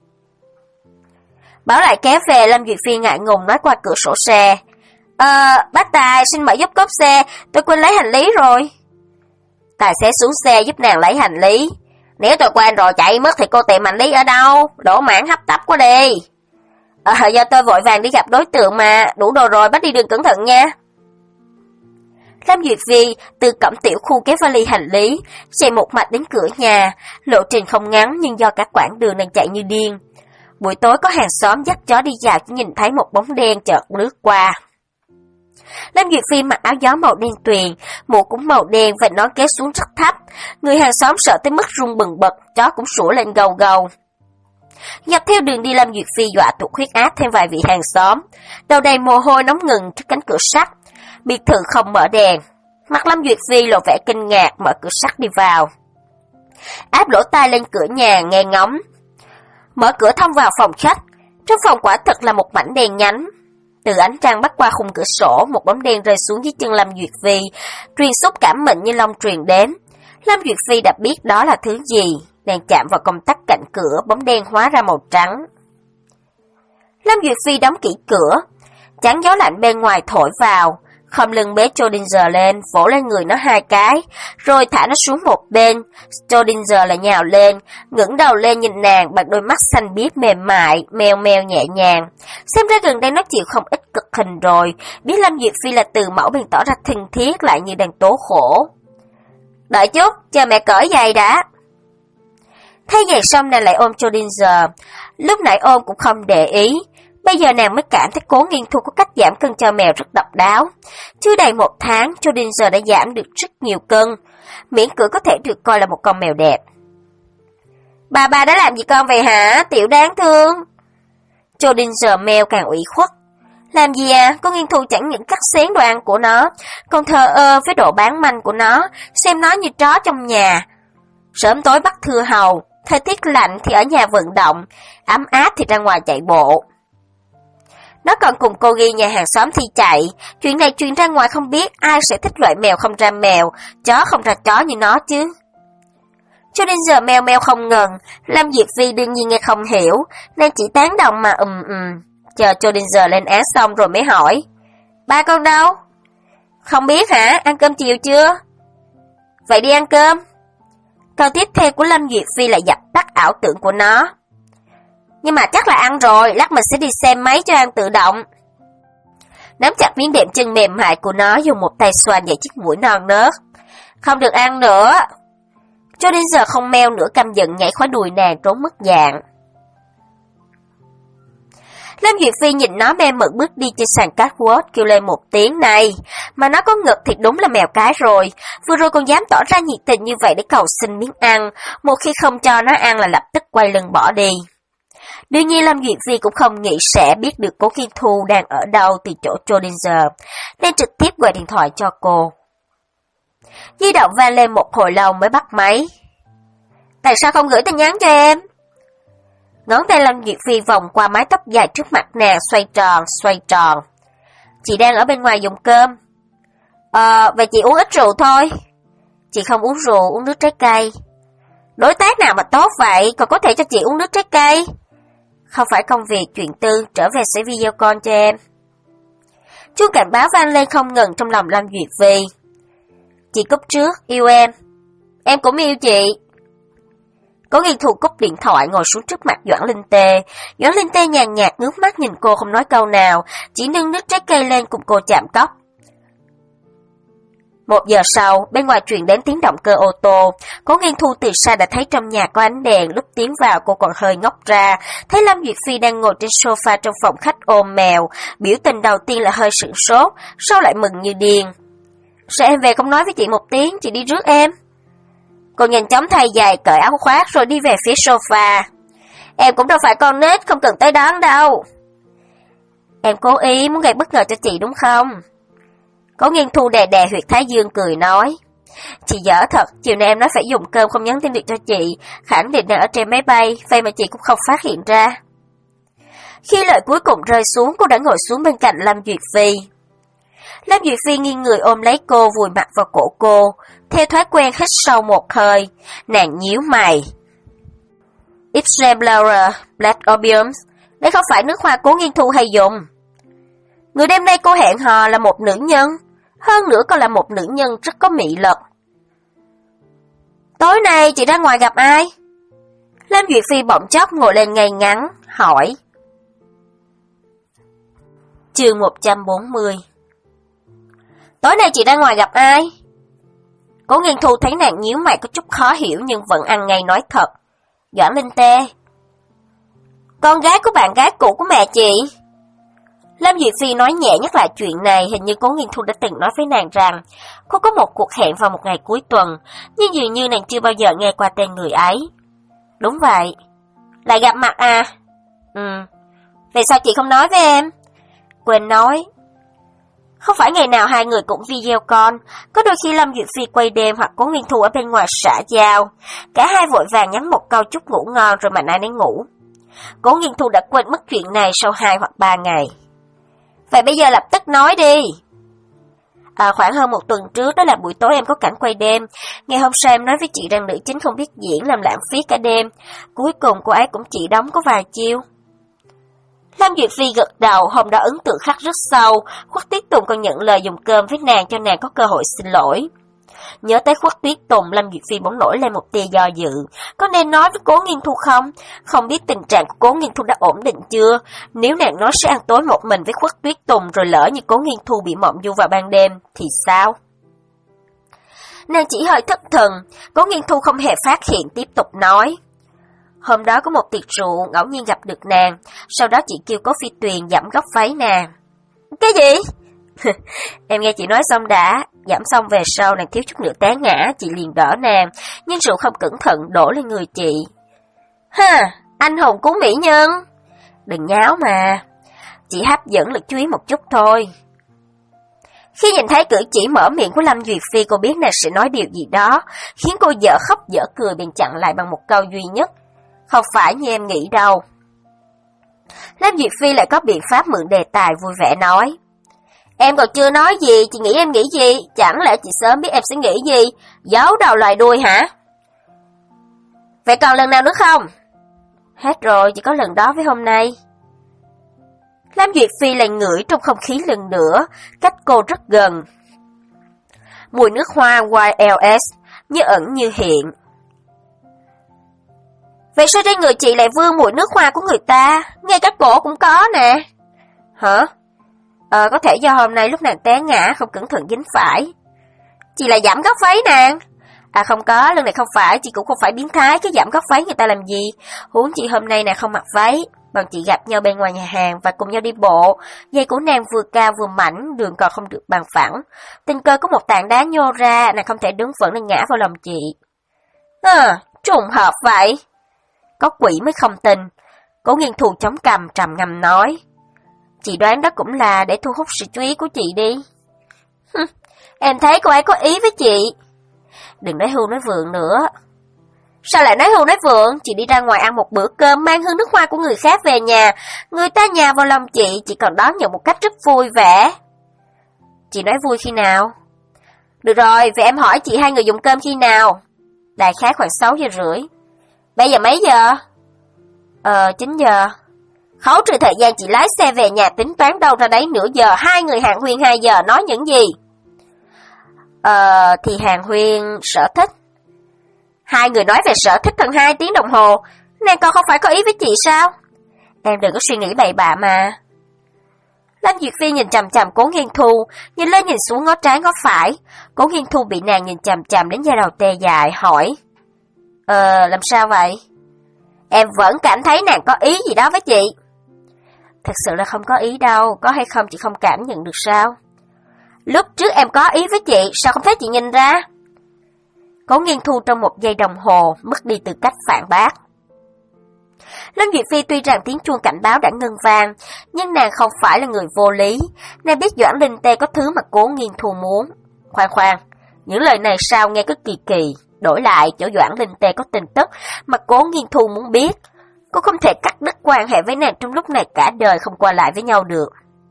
Bảo lại kéo về, Lâm Duyệt Phi ngại ngùng nói qua cửa sổ xe. Ờ, bác tài, xin mở giúp cốp xe, tôi quên lấy hành lý rồi." Tài xế xuống xe giúp nàng lấy hành lý. "Nếu tôi quên rồi chạy mất thì cô tìm hành lý ở đâu? Đổ mảng hấp tấp quá đi." Ờ, do tôi vội vàng đi gặp đối tượng mà, đủ đồ rồi, bác đi đường cẩn thận nha." Lâm Duyệt Phi từ cổng tiểu khu kéo vali hành lý, chạy một mạch đến cửa nhà, lộ trình không ngắn nhưng do cả quãng đường nàng chạy như điên. Buổi tối có hàng xóm dắt chó đi dạo chỉ nhìn thấy một bóng đen chợt lướt qua. Lâm Duyệt Phi mặc áo gió màu đen tuyền, mũ cũng màu đen và nón kéo xuống rất thấp. Người hàng xóm sợ tới mức run bần bật, chó cũng sủa lên gâu gâu. Dọc theo đường đi, Lâm Duyệt Phi dọa tụt huyết áp thêm vài vị hàng xóm, đầu đầy mồ hôi nóng ngừng trước cánh cửa sắt. Biệt thự không mở đèn, mặt Lâm Duyệt Phi lộ vẻ kinh ngạc, mở cửa sắt đi vào. Áp lỗ tai lên cửa nhà nghe ngóng. Mở cửa thông vào phòng khách, trong phòng quả thật là một mảnh đèn nhánh. Từ ánh trăng bắt qua khung cửa sổ, một bóng đen rơi xuống dưới chân Lâm Duyệt Phi, truyền xúc cảm mịn như long truyền đến. Lâm Duyệt Phi đã biết đó là thứ gì, nàng chạm vào công tắc cạnh cửa, bóng đen hóa ra màu trắng. Lâm Duyệt Phi đóng kỹ cửa, chắn gió lạnh bên ngoài thổi vào, khom lưng bế Schrödinger lên, vỗ lên người nó hai cái, rồi thả nó xuống một bên. Schrödinger lại nhào lên, ngẩng đầu lên nhìn nàng bằng đôi mắt xanh biếc mềm mại, meo meo nhẹ nhàng. Xem ra gần đây nó chịu không ít cực hình rồi, biết Lâm Duyệt Phi là từ mẫu bèn tỏ ra thân thiết lại như đang tố khổ. "Đợi chút, chờ mẹ cởi giày đã." Thay giày xong nàng lại ôm Schrödinger, lúc nãy ôm cũng không để ý. Bây giờ nàng mới cảm thấy Cố Nghiên Thu có cách giảm cân cho mèo rất độc đáo. Chưa đầy một tháng, Schrödinger đã giảm được rất nhiều cân, miễn cưỡng có thể được coi là một con mèo đẹp. "Bà bà đã làm gì con vậy hả, tiểu đáng thương?" Schrödinger mèo càng ủy khuất. "Làm gì à, Cố Nghiên Thu chẳng những cắt xén đồ ăn của nó, còn thờ ơ với độ bán manh của nó, xem nó như chó trong nhà. Sớm tối bắt thưa hầu, thời tiết lạnh thì ở nhà vận động, ấm áp thì ra ngoài chạy bộ. Nó còn cùng cô ghi nhà hàng xóm thi chạy, chuyện này truyền ra ngoài không biết ai sẽ thích loại mèo không ra mèo, chó không ra chó như nó chứ." Cho đến giờ mèo mèo không ngừng, Lâm Duyệt Phi đương nhiên nghe không hiểu, nên chỉ tán đồng mà ừm ừm, chờ cho đến giờ lên án xong rồi mới hỏi. "Ba con đâu?" "Không biết hả, ăn cơm chiều chưa?" "Vậy đi ăn cơm." Câu tiếp theo của Lâm Duyệt Phi lại dập tắt ảo tưởng của nó. "Nhưng mà chắc là ăn rồi, lát mình sẽ đi xem máy cho ăn tự động." Nắm chặt miếng đệm chân mềm mại của nó, dùng một tay xoa nhẹ chiếc mũi non nớt. "Không được ăn nữa." Cho đến giờ không meo nữa, căm giận nhảy khỏi đùi nàng trốn mất dạng. Lâm Duyệt Phi nhìn nó mê mẩn bước đi trên sàn catwalk, kêu lên một tiếng này, mà nó có ngực thì đúng là mèo cái rồi, vừa rồi còn dám tỏ ra nhiệt tình như vậy để cầu xin miếng ăn, một khi không cho nó ăn là lập tức quay lưng bỏ đi. Đương nhiên Lâm Duyệt Phi cũng không nghĩ sẽ biết được Cố Nghiên Thu đang ở đâu từ chỗ Schrödinger, nên trực tiếp gọi điện thoại cho cô. Di động vang lên một hồi lâu mới bắt máy. "Tại sao không gửi tin nhắn cho em?" Ngón tay Lâm Duyệt Phi vòng qua mái tóc dài trước mặt nàng, xoay tròn, xoay tròn. "Chị đang ở bên ngoài dùng cơm." "Ờ, vậy chị uống ít rượu thôi." Chị không uống rượu, uống nước trái cây. Đối tác nào mà tốt vậy, còn có thể cho chị uống nước trái cây? Không phải công việc, chuyện tư, trở về sẽ video call cho em. Chuông cảnh báo vang lên không ngừng trong lòng Lâm Duyệt Phi. Chị cúp trước, yêu em. Em cũng yêu chị. Cố Nghiên Thu cúp điện thoại ngồi xuống trước mặt Doãn Linh Tê. Doãn Linh Tê nhàn nhạt ngước mắt nhìn cô không nói câu nào, chỉ nâng nước trái cây lên cùng cô chạm cốc. Một giờ sau, bên ngoài truyền đến tiếng động cơ ô tô. Cố Nghiên Thu từ xa đã thấy trong nhà có ánh đèn, lúc tiến vào cô còn hơi ngốc ra. Thấy Lâm Duyệt Phi đang ngồi trên sofa trong phòng khách ôm mèo, biểu tình đầu tiên là hơi sửng sốt, sau lại mừng như điên. Sao em về không nói với chị một tiếng, chị đi rước em? Cô nhanh chóng thay giày, cởi áo khoác rồi đi về phía sofa. Em cũng đâu phải con nít, không cần tới đón đâu. Em cố ý muốn gây bất ngờ cho chị đúng không? Cố Nghiên Thu đè đè huyệt thái dương cười nói. Chị dở thật, chiều nay em nói phải dùng cơm không nhắn tin được cho chị, khẳng định đang ở trên máy bay, vậy mà chị cũng không phát hiện ra. Khi lời cuối cùng rơi xuống, cô đã ngồi xuống bên cạnh Lâm Duyệt Phi. Lâm Duyệt Phi nghiêng người ôm lấy cô, vùi mặt vào cổ cô, theo thói quen hít sâu một hơi, nàng nhíu mày. Exemplar Black Opium, đây không phải nước hoa Cố Nghiên Thu hay dùng. Người đêm nay cô hẹn hò là một nữ nhân, hơn nữa còn là một nữ nhân rất có mị lực. Tối nay chị ra ngoài gặp ai? Lâm Duyệt Phi bỗng chốc ngồi lên ngay ngắn, hỏi. Chương một trăm bốn mươi. Tối nay chị ra ngoài gặp ai? Cố Nghiên Thu thấy nàng nhíu mày có chút khó hiểu nhưng vẫn ăn ngay nói thật. Doãn Linh Tê. Con gái của bạn gái cũ của mẹ chị. Lâm Duyệt Phi nói nhẹ nhắc lại chuyện này, hình như Cố Nghiên Thu đã từng nói với nàng rằng cô có một cuộc hẹn vào một ngày cuối tuần, nhưng dường như nàng chưa bao giờ nghe qua tên người ấy. Đúng vậy. Lại gặp mặt à? Ừ. Vậy sao chị không nói với em? Quên nói. Không phải ngày nào hai người cũng video call, có đôi khi Lâm Duyệt Phi quay đêm hoặc Cố Nghiên Thu ở bên ngoài xã giao. Cả hai vội vàng nhắn một câu chúc ngủ ngon rồi mà ai nấy ngủ. Cố Nghiên Thu đã quên mất chuyện này sau hai hoặc ba ngày. Vậy bây giờ lập tức nói đi. À, khoảng hơn một tuần trước, đó là buổi tối em có cảnh quay đêm. Ngày hôm sau em nói với chị rằng nữ chính không biết diễn, làm lãng phí cả đêm. Cuối cùng cô ấy cũng chỉ đóng có vài chiêu. Lâm Duyệt Phi gật đầu, hôm đó ấn tượng khắc rất sâu. Khuất Tuyết Tùng còn nhận lời dùng cơm với nàng cho nàng có cơ hội xin lỗi. Nhớ tới Khuất Tuyết Tùng, Lâm Duyệt Phi bỗng nổi lên một tia do dự. Có nên nói với Cố Nghiên Thu không? Không biết tình trạng của Cố Nghiên Thu đã ổn định chưa? Nếu nàng nói sẽ ăn tối một mình với Khuất Tuyết Tùng rồi lỡ như Cố Nghiên Thu bị mộng du vào ban đêm, thì sao? Nàng chỉ hơi thất thần, Cố Nghiên Thu không hề phát hiện, tiếp tục nói. Hôm đó có một tiệc rượu, ngẫu nhiên gặp được nàng, sau đó chị kêu Cố Phi Tuyền giảm góc váy nàng. Cái gì? Em nghe chị nói xong đã, giảm xong về sau nàng thiếu chút nữa té ngã, chị liền đỡ nàng, nhưng rượu không cẩn thận đổ lên người chị. Ha, anh hùng cứu mỹ nhân. Đừng nháo mà, chị hấp dẫn lực chú ý một chút thôi. Khi nhìn thấy cử chỉ mở miệng của Lâm Duyệt Phi, cô biết nàng sẽ nói điều gì đó, khiến cô dở khóc dở cười bèn chặn lại bằng một câu duy nhất. Không phải như em nghĩ đâu. Lâm Duyệt Phi lại có biện pháp mượn đề tài vui vẻ nói. Em còn chưa nói gì, chị nghĩ em nghĩ gì? Chẳng lẽ chị sớm biết em sẽ nghĩ gì? Giấu đầu loài đuôi hả? Vậy còn lần nào nữa không? Hết rồi, chỉ có lần đó với hôm nay. Lâm Duyệt Phi lại ngửi trong không khí lần nữa, cách cô rất gần. Mùi nước hoa Y L S, như ẩn như hiện. Vậy sao trên người chị lại vương mùi nước hoa của người ta? Ngay cả cổ cũng có nè. Hả? Ờ, có thể do hôm nay lúc nàng té ngã không cẩn thận dính phải. Chị lại giảm góc váy nàng. À không có, lần này không phải, chị cũng không phải biến thái, cứ giảm góc váy người ta làm gì. Huống chị hôm nay nàng không mặc váy, bọn chị gặp nhau bên ngoài nhà hàng và cùng nhau đi bộ. Giày của nàng vừa cao vừa mảnh, đường còn không được bằng phẳng. Tình cờ có một tảng đá nhô ra, nàng không thể đứng vững nên ngã vào lòng chị. À, trùng hợp vậy. Có quỷ mới không tin. Cố Nghiên Thu chống cằm trầm ngâm nói. Chị đoán đó cũng là để thu hút sự chú ý của chị đi. Em thấy cô ấy có ý với chị. Đừng nói hưu nói vượng nữa. Sao lại nói hưu nói vượng? Chị đi ra ngoài ăn một bữa cơm, mang hương nước hoa của người khác về nhà. Người ta nhào vào lòng chị, chị còn đón nhận một cách rất vui vẻ. Chị nói vui khi nào? Được rồi, vậy em hỏi chị hai người dùng cơm khi nào? Đại khái khoảng sáu giờ rưỡi. Bây giờ mấy giờ? Ờ, chín giờ. Khấu trừ thời gian chị lái xe về nhà tính toán đâu ra đấy nửa giờ, hai người hàng huyên hai giờ nói những gì? Ờ, thì hàng huyên sở thích. Hai người nói về sở thích hơn hai tiếng đồng hồ, nàng còn không phải có ý với chị sao? Em đừng có suy nghĩ bậy bạ mà. Lâm Duyệt Phi nhìn chằm chằm Cố Nghiên Thu, nhìn lên nhìn xuống ngó trái ngó phải. Cố Nghiên Thu bị nàng nhìn chằm chằm đến da đầu tê dại, hỏi. Ờ, làm sao vậy? Em vẫn cảm thấy nàng có ý gì đó với chị. Thật sự là không có ý đâu, có hay không chị không cảm nhận được sao? Lúc trước em có ý với chị, sao không thấy chị nhìn ra? Cố Nghiên Thu trong một giây đồng hồ mất đi tư cách phản bác. Lâm Duyệt Phi tuy rằng tiếng chuông cảnh báo đã ngân vang, nhưng nàng không phải là người vô lý. Nàng biết Doãn Linh Tê có thứ mà Cố Nghiên Thu muốn. Khoan khoan, những lời này sao nghe cứ kỳ kỳ. Đổi lại, chỗ Doãn Linh Tê có tin tức mà Cố Nghiên Thu muốn biết. Cô không thể cắt đứt quan hệ với nàng trong lúc này cả đời không qua lại với nhau được.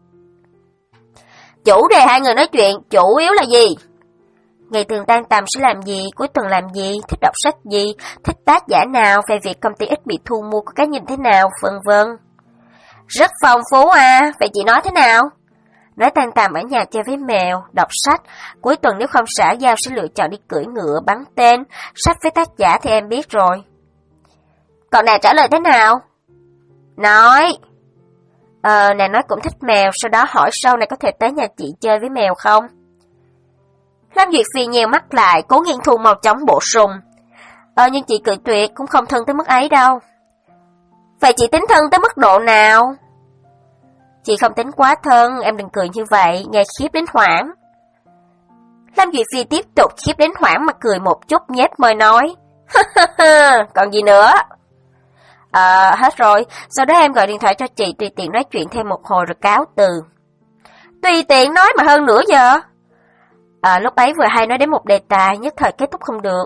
Chủ đề hai người nói chuyện, chủ yếu là gì? Ngày thường tan tầm sẽ làm gì, cuối tuần làm gì, thích đọc sách gì, thích tác giả nào, về việc công ty ít bị thu mua có cái nhìn thế nào, vân vân. Rất phong phú à, vậy chị nói thế nào? Nói tan tầm ở nhà chơi với mèo, đọc sách, cuối tuần nếu không xã giao sẽ lựa chọn đi cưỡi ngựa, bắn tên, sách với tác giả thì em biết rồi. Còn nàng trả lời thế nào? Nói. Ờ, nàng nói cũng thích mèo, sau đó hỏi sau này có thể tới nhà chị chơi với mèo không? Lâm Duyệt Phi nheo mắt lại, Cố Nghiên Thu mau chóng bổ sung. Ờ, nhưng chị cự tuyệt cũng không thân tới mức ấy đâu. Vậy chị tính thân tới mức độ nào? Chị không tính quá thân, em đừng cười như vậy, nghe khiếp đến hoảng. Lâm Duyệt Phi tiếp tục khiếp đến hoảng mà cười một chút nhếch môi nói. Còn gì nữa? Ờ, hết rồi, sau đó em gọi điện thoại cho chị tùy tiện nói chuyện thêm một hồi rồi cáo từ. Tùy tiện nói mà hơn nửa giờ? À, lúc ấy vừa hay nói đến một đề tài, nhất thời kết thúc không được.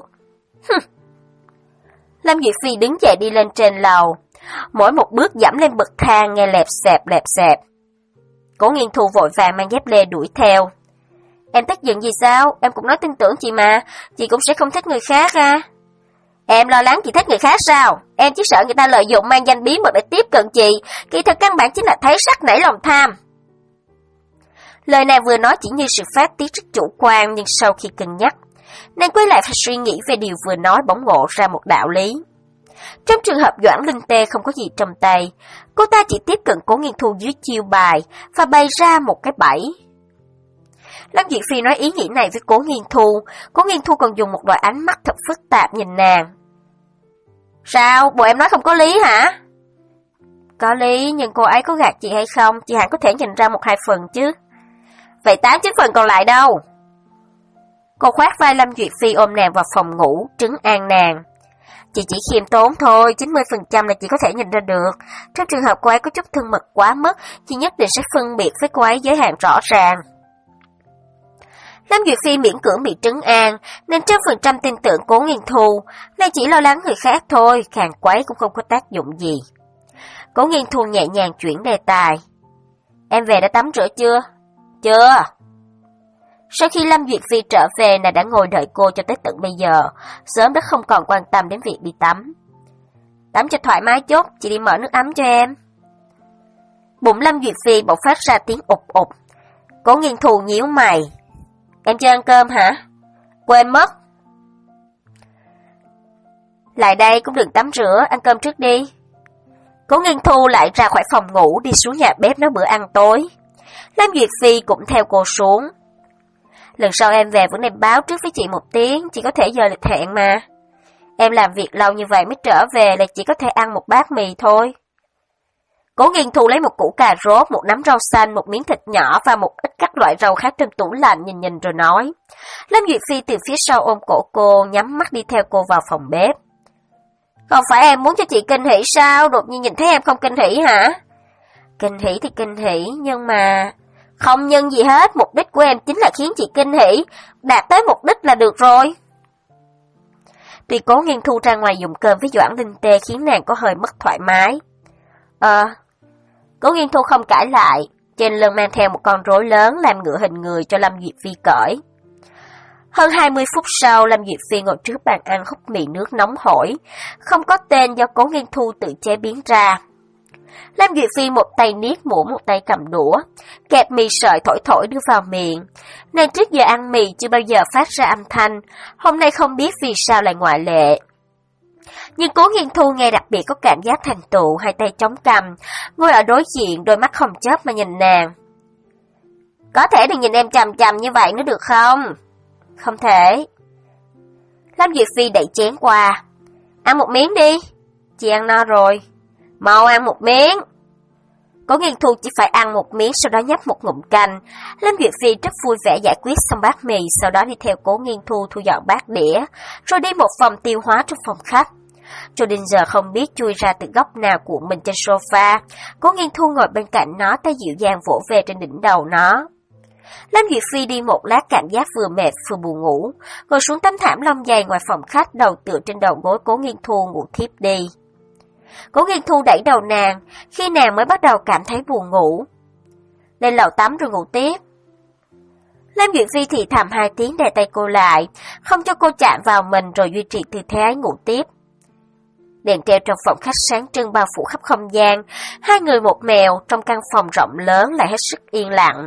Lâm Duyệt Phi đứng dậy đi lên trên lầu. Mỗi một bước dẫm lên bậc thang nghe lẹp xẹp lẹp xẹp. Cố Nghiên Thu vội vàng mang dép lê đuổi theo. Em tức giận gì sao? Em cũng nói tin tưởng chị mà. Chị cũng sẽ không thích người khác à? Em lo lắng chị thích người khác sao? Em chỉ sợ người ta lợi dụng mang danh bí mật để tiếp cận chị. Kỳ thực căn bản chính là thấy sắc nảy lòng tham. Lời nàng vừa nói chỉ như sự phát tiết rất chủ quan, nhưng sau khi cân nhắc, nàng quay lại phải suy nghĩ về điều vừa nói bỗng ngộ ra một đạo lý. Trong trường hợp Doãn Linh Tê không có gì trong tay, cô ta chỉ tiếp cận Cố Nghiên Thu dưới chiêu bài và bày ra một cái bẫy. Lâm Duyệt Phi nói ý nghĩ này với Cố Nghiên Thu, Cố Nghiên Thu còn dùng một loại ánh mắt thật phức tạp nhìn nàng. Sao, bộ em nói không có lý hả? Có lý, nhưng cô ấy có gạt chị hay không, chị hẳn có thể nhìn ra một hai phần chứ. Vậy tám chín phần còn lại đâu? Cô khoác vai Lâm Duyệt Phi ôm nàng vào phòng ngủ, trấn an nàng. Chị chỉ khiêm tốn thôi, chín mươi phần trăm là chị có thể nhìn ra được. Trong trường hợp cô ấy có chút thân mật quá mức, chị nhất định sẽ phân biệt với cô ấy giới hạn rõ ràng. Lâm Duyệt Phi miễn cưỡng bị trấn an, nên trăm phần trăm tin tưởng Cố Nghiên Thu, nên chỉ lo lắng người khác thôi, càng quấy cũng không có tác dụng gì. Cố Nghiên Thu nhẹ nhàng chuyển đề tài. Em về đã tắm rửa chưa? Chưa. Sau khi Lâm Duyệt Phi trở về, nàng đã ngồi đợi cô cho tới tận bây giờ, sớm đã không còn quan tâm đến việc đi tắm. Tắm cho thoải mái chút, chị đi mở nước ấm cho em. Bụng Lâm Duyệt Phi bỗng phát ra tiếng ụt ụt. Cố Nghiên Thu nhíu mày. Em chưa ăn cơm hả? Quên mất. Lại đây cũng đừng tắm rửa, ăn cơm trước đi. Cố Nghiên Thu lại ra khỏi phòng ngủ đi xuống nhà bếp nấu bữa ăn tối. Lâm Duyệt Phi cũng theo cô xuống. Lần sau em về vẫn nên báo trước với chị một tiếng, chị có thể dời lịch hẹn mà. Em làm việc lâu như vậy mới trở về là chỉ có thể ăn một bát mì thôi. Cố Nghiên Thu lấy một củ cà rốt, một nắm rau xanh, một miếng thịt nhỏ và một ít các loại rau khác trong tủ lạnh nhìn nhìn rồi nói. Lâm Duyệt Phi từ phía sau ôm cổ cô, nhắm mắt đi theo cô vào phòng bếp. Không phải em muốn cho chị kinh hỉ sao? Đột nhiên nhìn thấy em không kinh hỉ hả? Kinh hỉ thì kinh hỉ, nhưng mà... Không nhân gì hết, mục đích của em chính là khiến chị kinh hỉ, đạt tới mục đích là được rồi. Tuy Cố Nghiên Thu ra ngoài dùng cơm với Doãn Linh Tê khiến nàng có hơi mất thoải mái. Ờ, Cố Nghiên Thu không cãi lại, trên lưng mang theo một con rối lớn làm ngựa hình người cho Lâm Duyệt Phi cởi. Hơn hai mươi phút sau, Lâm Duyệt Phi ngồi trước bàn ăn húp mì nước nóng hổi, không có tên do Cố Nghiên Thu tự chế biến ra. Lâm Duyệt Phi một tay niết muỗng, một tay cầm đũa, kẹp mì sợi thổi thổi đưa vào miệng. Nàng trước giờ ăn mì chưa bao giờ phát ra âm thanh, hôm nay không biết vì sao lại ngoại lệ. Nhưng Cố Nghiên Thu nghe đặc biệt có cảm giác thành tựu, hai tay chống cằm, ngồi ở đối diện, đôi mắt không chớp mà nhìn nàng. Có thể đừng nhìn em chằm chằm như vậy nữa được không? Không thể. Lâm Duyệt Phi đẩy chén qua. Ăn một miếng đi. Chị ăn no rồi. Mau ăn một miếng. Cố Nghiên Thu chỉ phải ăn một miếng, sau đó nhấp một ngụm canh. Lâm Duyệt Phi rất vui vẻ giải quyết xong bát mì, sau đó đi theo Cố Nghiên Thu thu dọn bát đĩa, rồi đi một phòng tiêu hóa trong phòng khách. Cho đến giờ không biết chui ra từ góc nào của mình trên sofa, Cố Nghiên Thu ngồi bên cạnh nó, tay dịu dàng vỗ về trên đỉnh đầu nó. Lâm Duyệt Phi đi một lát cảm giác vừa mệt vừa buồn ngủ, ngồi xuống tấm thảm lông dày ngoài phòng khách, đầu tựa trên đầu gối Cố Nghiên Thu ngủ thiếp đi. Cố Nghiên Thu đẩy đầu nàng, khi nàng mới bắt đầu cảm thấy buồn ngủ. Lên lầu tắm rồi ngủ tiếp. Lâm Duyệt Phi thì thầm hai tiếng đè tay cô lại, không cho cô chạm vào mình rồi duy trì tư thế ấy ngủ tiếp. Đèn treo trong phòng khách sáng trưng bao phủ khắp không gian, hai người một mèo trong căn phòng rộng lớn lại hết sức yên lặng.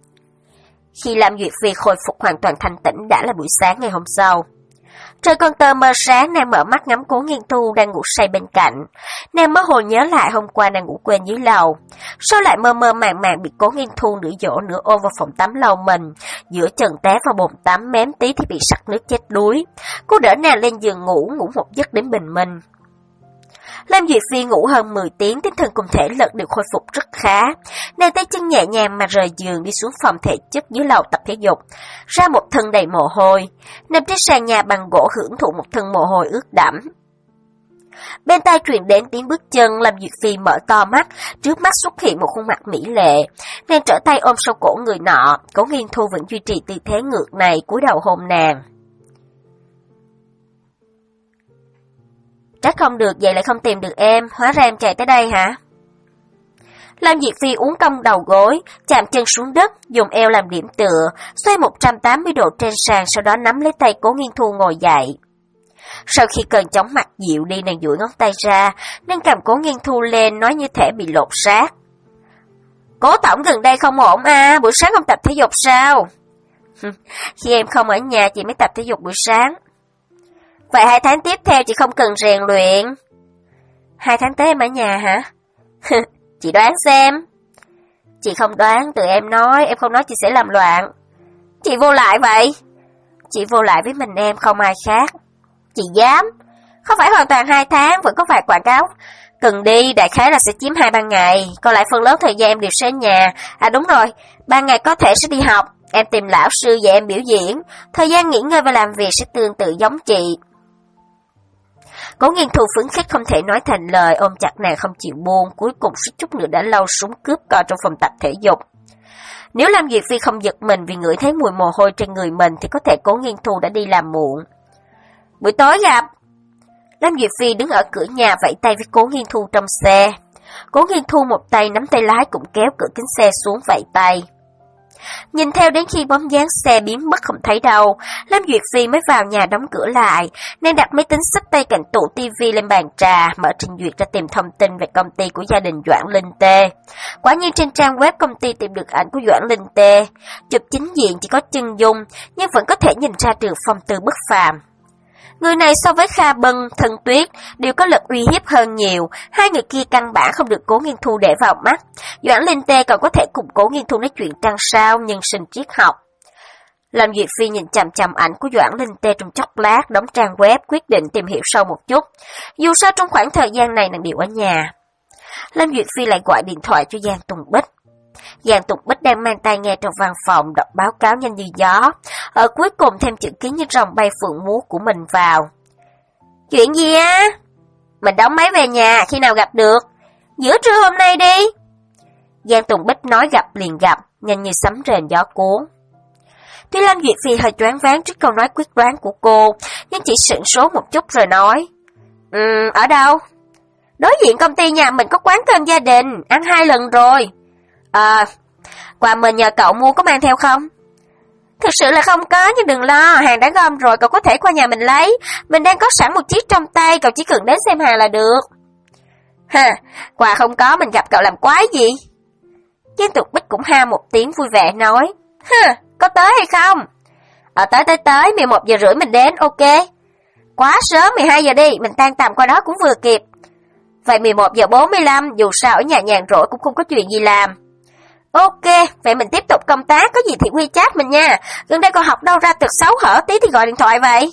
Khi Lâm Duyệt Phi khôi phục hoàn toàn thanh tĩnh đã là buổi sáng ngày hôm sau. Trời còn tờ mờ sáng, nàng mở mắt ngắm Cố Nghiên Thu đang ngủ say bên cạnh. Nàng mơ hồ nhớ lại hôm qua nàng ngủ quên dưới lầu, sau lại mơ mơ màng màng bị Cố Nghiên Thu nửa dỗ nửa ôm vào phòng tắm lau mình, giữa chừng té vào bồn tắm mém tí thì bị sặc nước chết đuối. Cô đỡ nàng lên giường ngủ, ngủ một giấc đến bình minh. Lâm Duyệt Phi ngủ hơn mười tiếng, tinh thần cùng thể lực đều khôi phục rất khá. Nàng tay chân nhẹ nhàng mà rời giường đi xuống phòng thể chất dưới lầu tập thể dục, ra một thân đầy mồ hôi, nằm trên sàn nhà bằng gỗ hưởng thụ một thân mồ hôi ướt đẫm. Bên tai truyền đến tiếng bước chân, Lâm Duyệt Phi mở to mắt, trước mắt xuất hiện một khuôn mặt mỹ lệ. Nàng trở tay ôm sau cổ người nọ, Cố Nghiên Thu vẫn duy trì tư thế ngược này, cúi đầu hôn nàng. Trách không được, vậy lại không tìm được em, hóa ra em chạy tới đây hả? Lâm Duyệt Phi uốn cong đầu gối, chạm chân xuống đất, dùng eo làm điểm tựa, xoay một trăm tám mươi độ trên sàn, sau đó nắm lấy tay Cố Nghiên Thu ngồi dậy. Sau khi cơn chóng mặt dịu đi, nàng duỗi ngón tay ra, nâng cầm Cố Nghiên Thu lên, nói như thể bị lột xác. Cố tổng gần đây không ổn à, buổi sáng không tập thể dục sao? Khi em không ở nhà chị mới tập thể dục buổi sáng. Vậy hai tháng tiếp theo chị không cần rèn luyện. Hai tháng tới em ở nhà hả? Chị đoán xem. Chị không đoán, tự em nói, em không nói chị sẽ làm loạn. Chị vô lại vậy? Chị vô lại với mình em, không ai khác. Chị dám? Không phải hoàn toàn hai tháng, vẫn có vài quảng cáo. Cần đi, đại khái là sẽ chiếm hai ba ngày, còn lại phần lớn thời gian em đều sẽ ở nhà. À đúng rồi, ba ngày có thể sẽ đi học, em tìm lão sư và em biểu diễn. Thời gian nghỉ ngơi và làm việc sẽ tương tự giống chị. Cố Nghiên Thu phấn khích không thể nói thành lời, ôm chặt nàng không chịu buông, cuối cùng suýt chút nữa đã lau súng cướp co trong phòng tập thể dục. Nếu Lâm Duyệt Phi không giật mình vì ngửi thấy mùi mồ hôi trên người mình thì có thể Cố Nghiên Thu đã đi làm muộn. Buổi tối gặp. Lâm Duyệt Phi đứng ở cửa nhà vẫy tay với Cố Nghiên Thu trong xe. Cố Nghiên Thu một tay nắm tay lái cũng kéo cửa kính xe xuống vẫy tay. Nhìn theo đến khi bóng dáng xe biến mất không thấy đâu, Lâm Duyệt Phi mới vào nhà đóng cửa lại. Nàng đặt máy tính xách tay cạnh tủ tivi lên bàn trà, mở trình duyệt ra tìm thông tin về công ty của gia đình Doãn Linh Tê. Quả nhiên trên trang web công ty tìm được ảnh của Doãn Linh Tê. Chụp chính diện chỉ có chân dung, nhưng vẫn có thể nhìn ra được phong tư bất phàm. Người này so với Kha Bân, Thân Tuyết đều có lực uy hiếp hơn nhiều, hai người kia căn bản không được Cố Nghiên Thu để vào mắt. Doãn Linh Tê còn có thể cùng Cố Nghiên Thu nói chuyện trăng sao, nhân sinh triết học. Lâm Duyệt Phi nhìn chằm chằm ảnh của Doãn Linh Tê trong chốc lát, đóng trang web, quyết định tìm hiểu sâu một chút. Dù sao trong khoảng thời gian này nàng đều ở nhà. Lâm Duyệt Phi lại gọi điện thoại cho Giang Tùng Bích. Giang Tùng Bích đang mang tai nghe trong văn phòng, đọc báo cáo nhanh như gió. Ở cuối cùng thêm chữ ký như rồng bay phượng múa của mình vào. Chuyện gì á? Mình đóng máy về nhà, khi nào gặp được? Giữa trưa hôm nay đi. Giang Tùng Bích nói gặp liền gặp, nhanh như sấm rền gió cuốn. Tuy Lâm Duyệt Phi hơi choáng váng trước câu nói quyết đoán của cô, nhưng chỉ sửng số một chút rồi nói. Ừm, ở đâu? Đối diện công ty nhà mình có quán cơm gia đình, ăn hai lần rồi. À, quà mình nhờ cậu mua có mang theo không? Thực sự là không có, nhưng đừng lo, hàng đã gom rồi, cậu có thể qua nhà mình lấy. Mình đang có sẵn một chiếc trong tay, cậu chỉ cần đến xem hàng là được. Ha, quà không có, mình gặp cậu làm quái gì? Viên Tục Bích cũng ha một tiếng vui vẻ nói. Ha, có tới hay không? Ờ tới tới tới, mười một giờ rưỡi mình đến, ok. Quá sớm, mười hai giờ đi, mình tan tầm qua đó cũng vừa kịp. Vậy mười một giờ bốn mươi lăm, dù sao ở nhà nhàn rỗi cũng không có chuyện gì làm. Ok, vậy mình tiếp tục công tác, có gì thì WeChat mình nha. Gần đây còn học đâu ra thực xấu hở tí thì gọi điện thoại vậy.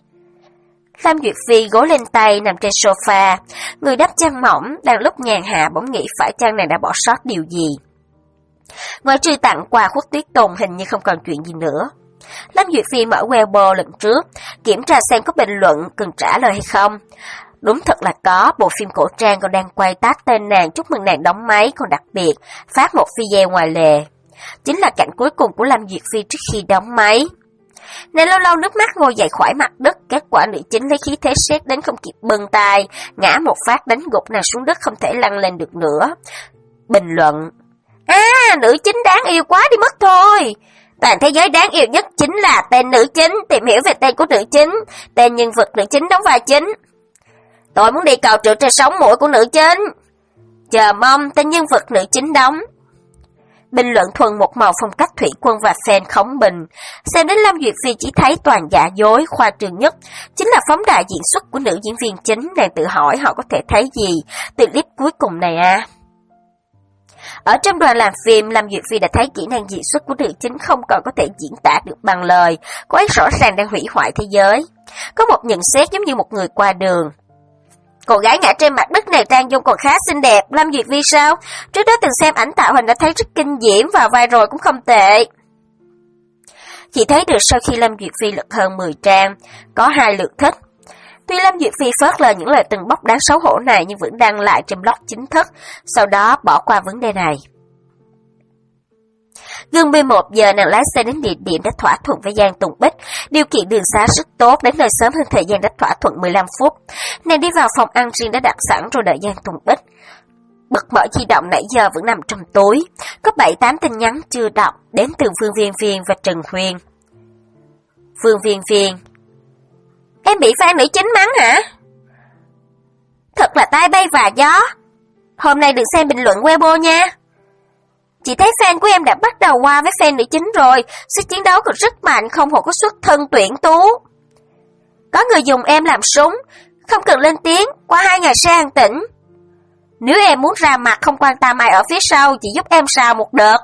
Lâm Duyệt Phi gối lên tay nằm trên sofa, người đắp chăn mỏng, đang lúc nhàn hạ bỗng nghĩ phải chăng nàng đã bỏ sót điều gì. Ngoài trừ tặng quà Khuất Tuyết Tùng hình như không còn chuyện gì nữa. Lâm Duyệt Phi mở Weibo lần trước, kiểm tra xem có bình luận cần trả lời hay không. Đúng thật là có, bộ phim cổ trang còn đang quay tag tên nàng chúc mừng nàng đóng máy, còn đặc biệt phát một video ngoài lề. Chính là cảnh cuối cùng của Lâm Duyệt Phi trước khi đóng máy. Nàng lâu lâu nước mắt ngồi dậy khỏi mặt đất, kết quả nữ chính lấy khí thế sét đến không kịp bưng tay, ngã một phát đánh gục nàng xuống đất không thể lăn lên được nữa. Bình luận: À, nữ chính đáng yêu quá đi mất thôi. Toàn thế giới đáng yêu nhất chính là tên nữ chính, tìm hiểu về tên của nữ chính, tên nhân vật nữ chính đóng vai chính. Tôi muốn đi cầu trượt trên sống mũi của nữ chính. Chờ mong tên nhân vật nữ chính đóng. Bình luận thuần một màu phong cách thủy quân và fan khống bình. Xem đến Lâm Duyệt Phi chỉ thấy toàn giả dối, khoa trương nhất chính là phóng đại diễn xuất của nữ diễn viên chính, nàng tự hỏi họ có thể thấy gì từ clip cuối cùng này à. Ở trong đoàn làm phim, Lâm Duyệt Phi đã thấy kỹ năng diễn xuất của nữ chính không còn có thể diễn tả được bằng lời, cô ấy rõ ràng đang hủy hoại thế giới. Có một nhận xét giống như một người qua đường. Cô gái ngã trên mặt đất này trang dung còn khá xinh đẹp, Lâm Duyệt Phi sao? Trước đó từng xem ảnh tạo hình đã thấy rất kinh diễm và vai rồi cũng không tệ. Chỉ thấy được sau khi Lâm Duyệt Phi lật hơn mười trang, có hai lượt thích. Tuy Lâm Duyệt Phi phớt lờ những lời từng bóc đáng xấu hổ này nhưng vẫn đăng lại trên blog chính thức, sau đó bỏ qua vấn đề này. Gần mười một giờ nàng lái xe đến địa điểm đã thỏa thuận với Giang Tùng Bích, điều kiện đường xá rất tốt, đến nơi sớm hơn thời gian đã thỏa thuận mười lăm phút. Nàng đi vào phòng ăn riêng đã đặt sẵn rồi đợi Giang Tùng Bích. Bật mở di động nãy giờ vẫn nằm trong túi, có bảy tám tin nhắn chưa đọc đến từ Phương Viên Viên và Trần Huyền. Phương Viên Viên: Em bị fan nữ chính mắng hả? Thật là tai bay và gió. Hôm nay đừng xem bình luận Weibo nha. Chị thấy fan của em đã bắt đầu qua với fan nữ chính rồi, sức chiến đấu còn rất mạnh, không hổ có xuất thân tuyển tú. Có người dùng em làm súng, không cần lên tiếng, qua hai ngày sẽ an tĩnh. Nếu em muốn ra mặt không quan tâm ai ở phía sau, chỉ giúp em xào một đợt.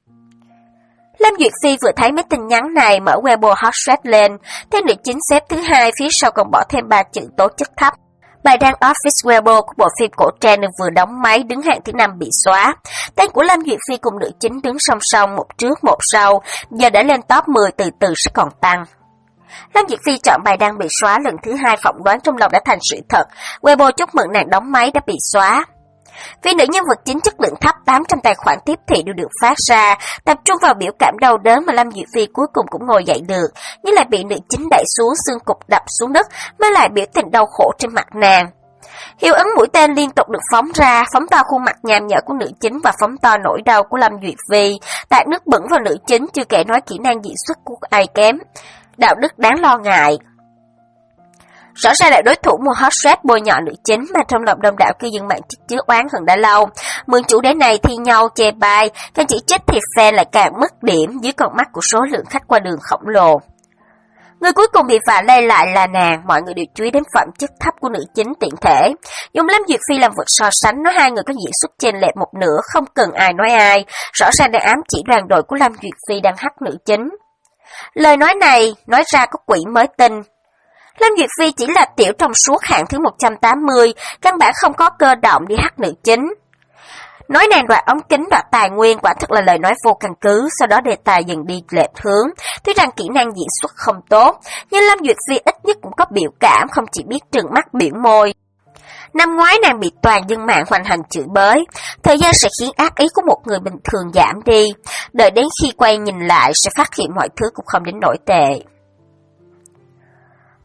Lâm Duyệt Phi vừa thấy mấy tin nhắn này, mở Weibo hot search lên, thấy nữ chính xếp thứ hai, phía sau còn bỏ thêm ba chữ tố chất thấp. Bài đăng Office Weibo của bộ phim cổ trang vừa đóng máy đứng hạng thứ năm bị xóa. Tên của Lâm Duyệt Phi cùng nữ chính đứng song song một trước một sau, giờ đã lên top mười, từ từ sẽ còn tăng. Lâm Duyệt Phi chọn bài đăng bị xóa lần thứ hai, phỏng đoán trong lòng đã thành sự thật. Weibo chúc mừng nàng đóng máy đã bị xóa. Vì nữ nhân vật chính chất lượng thấp, tám trăm tài khoản tiếp thị đều được phát ra, tập trung vào biểu cảm đau đớn mà Lâm Duyệt Phi cuối cùng cũng ngồi dậy được, nhưng lại bị nữ chính đẩy xuống, xương cục đập xuống đất, mới lại biểu tình đau khổ trên mặt nàng. Hiệu ứng mũi tên liên tục được phóng ra, phóng to khuôn mặt nham nhở của nữ chính và phóng to nỗi đau của Lâm Duyệt Phi, tạt nước bẩn vào nữ chính, chưa kể nói kỹ năng diễn xuất của ai kém, đạo đức đáng lo ngại. Rõ ràng là đối thủ mua hot search bôi nhọ nữ chính mà trong lòng đông đảo cư dân mạng chất chứa oán hận đã lâu. Mượn chủ đề này thi nhau chê bai, càng chỉ trích thì fan lại càng mất điểm dưới con mắt của số lượng khách qua đường khổng lồ. Người cuối cùng bị vạ lây lại là nàng, mọi người đều chú ý đến phẩm chất thấp của nữ chính tiện thể. Dùng Lâm Duyệt Phi làm vật so sánh, nói hai người có diễn xuất chênh lệch một nửa, không cần ai nói ai, rõ ràng đang ám chỉ đoàn đội của Lâm Duyệt Phi đang hắt nữ chính. Lời nói này, nói ra có quỷ mới tin. Lâm Duyệt Phi chỉ là tiểu trong suốt hạng thứ một trăm tám mươi, căn bản không có cơ động đi hắt nữ chính. Nói nàng đoạt ống kính, đoạt tài nguyên, quả thật là lời nói vô căn cứ, sau đó đề tài dần đi lệch hướng. Tuy rằng kỹ năng diễn xuất không tốt, nhưng Lâm Duyệt Phi ít nhất cũng có biểu cảm, không chỉ biết trừng mắt biểu môi. Năm ngoái nàng bị toàn dân mạng hoành hành chửi bới, thời gian sẽ khiến ác ý của một người bình thường giảm đi, đợi đến khi quay nhìn lại sẽ phát hiện mọi thứ cũng không đến nổi tệ.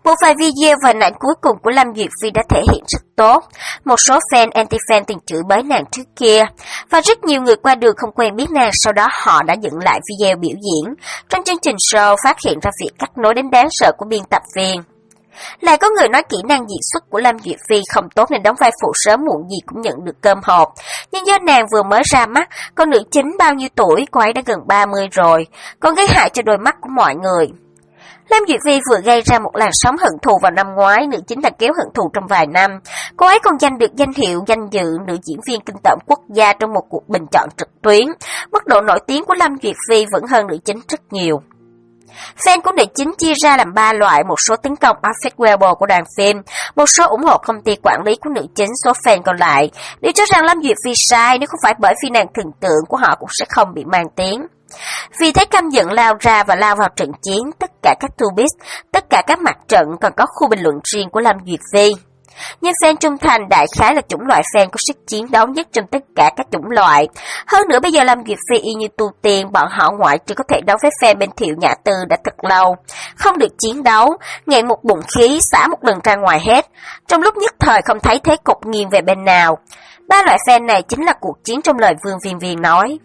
Một vài video và hình ảnh cuối cùng của Lâm Duyệt Phi đã thể hiện rất tốt. Một số fan anti-fan từng chửi bới nàng trước kia, và rất nhiều người qua đường không quen biết nàng, sau đó họ đã dựng lại video biểu diễn. Trong chương trình show phát hiện ra việc cắt nối đến đáng sợ của biên tập viên. Lại có người nói kỹ năng diễn xuất của Lâm Duyệt Phi không tốt nên đóng vai phụ sớm muộn gì cũng nhận được cơm hộp. Nhưng do nàng vừa mới ra mắt, con nữ chính bao nhiêu tuổi, cô ấy đã gần ba mươi rồi, còn gây hại cho đôi mắt của mọi người. Lâm Duyệt Phi vừa gây ra một làn sóng hận thù vào năm ngoái, nữ chính đã kéo hận thù trong vài năm. Cô ấy còn giành được danh hiệu danh dự nữ diễn viên kinh tởm quốc gia trong một cuộc bình chọn trực tuyến. Mức độ nổi tiếng của Lâm Duyệt Phi vẫn hơn nữ chính rất nhiều. Fan của nữ chính chia ra làm ba loại, một số tấn công Affect Weibo của đoàn phim, một số ủng hộ công ty quản lý của nữ chính, số fan còn lại đều cho rằng Lâm Duyệt Phi sai, nếu không phải bởi vì nàng thần tượng của họ cũng sẽ không bị mang tiếng. Vì thế căm giận lao ra và lao vào trận chiến, tất cả các tubis, tất cả các mặt trận còn có khu bình luận riêng của Lâm Duyệt Phi. Nhưng fan trung thành đại khái là chủng loại fan có sức chiến đấu nhất trong tất cả các chủng loại. Hơn nữa bây giờ Lâm Duyệt Phi y như tu tiên, bọn họ ngoại trừ có thể đấu với fan bên Thiệu Nhã Tư đã thật lâu, không được chiến đấu, nghẹn một bụng khí, xả một lần ra ngoài hết. Trong lúc nhất thời không thấy thế cục nghiêng về bên nào. Ba loại fan này chính là cuộc chiến trong lời Vương Viên Viên nói.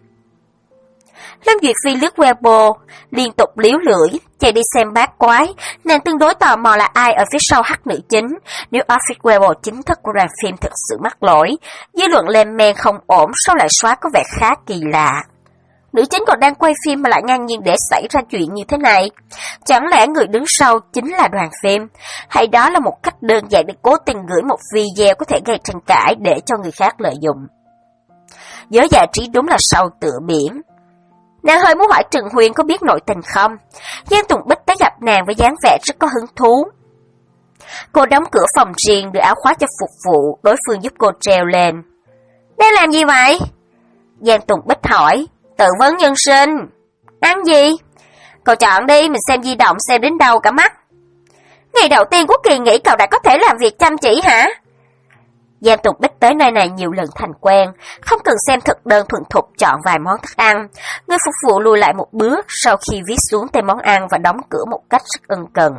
Lâm Duyệt Phi lướt Weibo, liên tục liếu lưỡi, chạy đi xem bát quái, nàng tương đối tò mò là ai ở phía sau hắc nữ chính. Nếu Affect Weibo chính thức của đoàn phim thực sự mắc lỗi, dư luận lên men không ổn, sao lại xóa có vẻ khá kỳ lạ. Nữ chính còn đang quay phim mà lại ngang nhiên để xảy ra chuyện như thế này. Chẳng lẽ người đứng sau chính là đoàn phim? Hay đó là một cách đơn giản để cố tình gửi một video có thể gây tranh cãi để cho người khác lợi dụng? Giới giải trí đúng là sâu tựa biển. Nàng hơi muốn hỏi Trần Huyền có biết nội tình không? Giang Tùng Bích đã gặp nàng với dáng vẻ rất có hứng thú. Cô đóng cửa phòng riêng, đưa áo khoác cho phục vụ, đối phương giúp cô treo lên. Đang làm gì vậy? Giang Tùng Bích hỏi. Tự vấn nhân sinh. Ăn gì? Cậu chọn đi, mình xem di động xem đến đâu cả mắt. Ngày đầu tiên của kỳ nghỉ cậu đã có thể làm việc chăm chỉ hả? Giang Tùng Bích tới nơi này nhiều lần thành quen, không cần xem thực đơn thuần thục chọn vài món thức ăn. Người phục vụ lùi lại một bước sau khi viết xuống tên món ăn và đóng cửa một cách rất ân cần.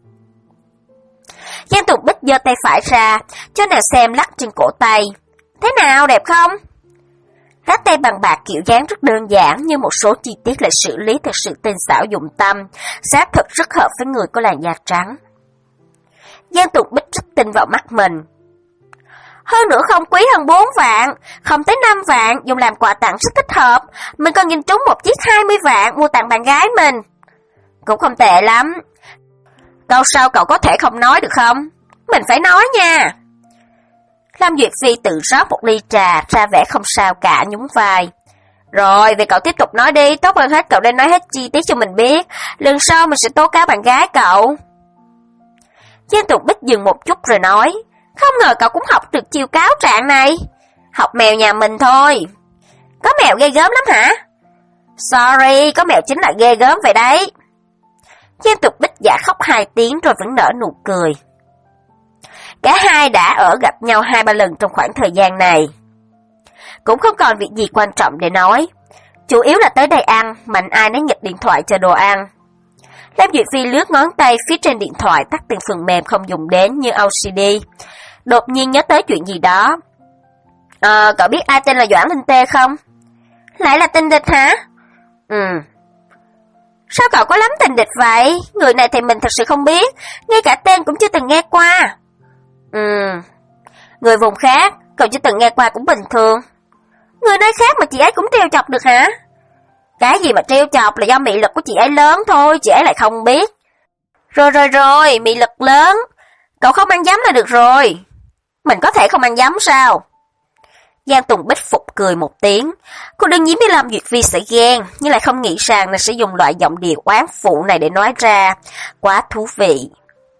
Giang Tùng Bích giơ tay phải ra, cho nàng xem lắc trên cổ tay. Thế nào, đẹp không? Lát tay bằng bạc kiểu dáng rất đơn giản, nhưng một số chi tiết lại xử lý thật sự tinh xảo dụng tâm, xác thực rất hợp với người có làn da trắng. Giang Tùng Bích rất tin vào mắt mình. Hơn nữa không quý hơn bốn vạn, không tới năm vạn, dùng làm quà tặng rất thích hợp. Mình còn nhìn trúng một chiếc hai mươi vạn mua tặng bạn gái mình. Cũng không tệ lắm. Câu sau cậu có thể không nói được không? Mình phải nói nha. Lâm Duyệt Phi tự rót một ly trà, ra vẻ không sao cả, nhún vai. Rồi, vậy cậu tiếp tục nói đi, tốt hơn hết cậu nên nói hết chi tiết cho mình biết. Lần sau mình sẽ tố cáo bạn gái cậu. Giang Tùng Bích dừng một chút rồi nói. Không ngờ cậu cũng học được chiêu cáo trạng này. Học mèo nhà mình thôi. Có mèo ghê gớm lắm hả? Sorry, có mèo chính là ghê gớm vậy đấy. Giang Tục Bích giả khóc hai tiếng rồi vẫn nở nụ cười. Cả hai đã ở gặp nhau hai ba lần trong khoảng thời gian này. Cũng không còn việc gì quan trọng để nói. Chủ yếu là tới đây ăn, mạnh ai nấy nghịch điện thoại chờ đồ ăn. Lâm Duyệt Phi lướt ngón tay phía trên điện thoại tắt từng phần mềm không dùng đến như o xê đê. Đột nhiên nhớ tới chuyện gì đó. Ờ, cậu biết ai tên là Doãn Linh Tê không? Lại là tình địch hả? Ừ. Sao cậu có lắm tình địch vậy? Người này thì mình thật sự không biết, ngay cả tên cũng chưa từng nghe qua. Ừ. Người vùng khác, cậu chưa từng nghe qua cũng bình thường. Người nơi khác mà chị ấy cũng trêu chọc được hả? Cái gì mà trêu chọc là do mị lực của chị ấy lớn thôi, chị ấy lại không biết. Rồi rồi rồi, mị lực lớn. Cậu không ăn dấm là được rồi. Mình có thể không ăn dấm sao? Giang Tùng Bích phục cười một tiếng. Cô đương nhiên biết Lâm Duyệt Phi sẽ ghen, nhưng lại không nghĩ rằng là sẽ dùng loại giọng điệu oán phụ này để nói ra. Quá thú vị.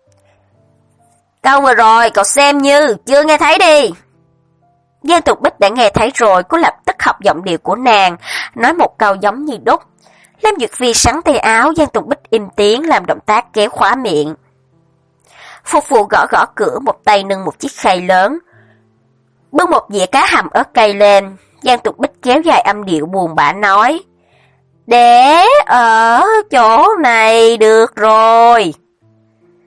Câu vừa rồi, cậu xem như chưa nghe thấy đi. Giang Tùng Bích đã nghe thấy rồi, cô lập tức học giọng điệu của nàng, nói một câu giống như đúc. Lâm Duyệt Phi sắn tay áo, Giang Tùng Bích im tiếng làm động tác kéo khóa miệng. Phục vụ gõ gõ cửa, một tay nâng một chiếc khay lớn, bưng một dĩa cá hầm ớt cay lên. Giang Tùng Bích kéo dài âm điệu buồn bã nói: Để ở chỗ này được rồi.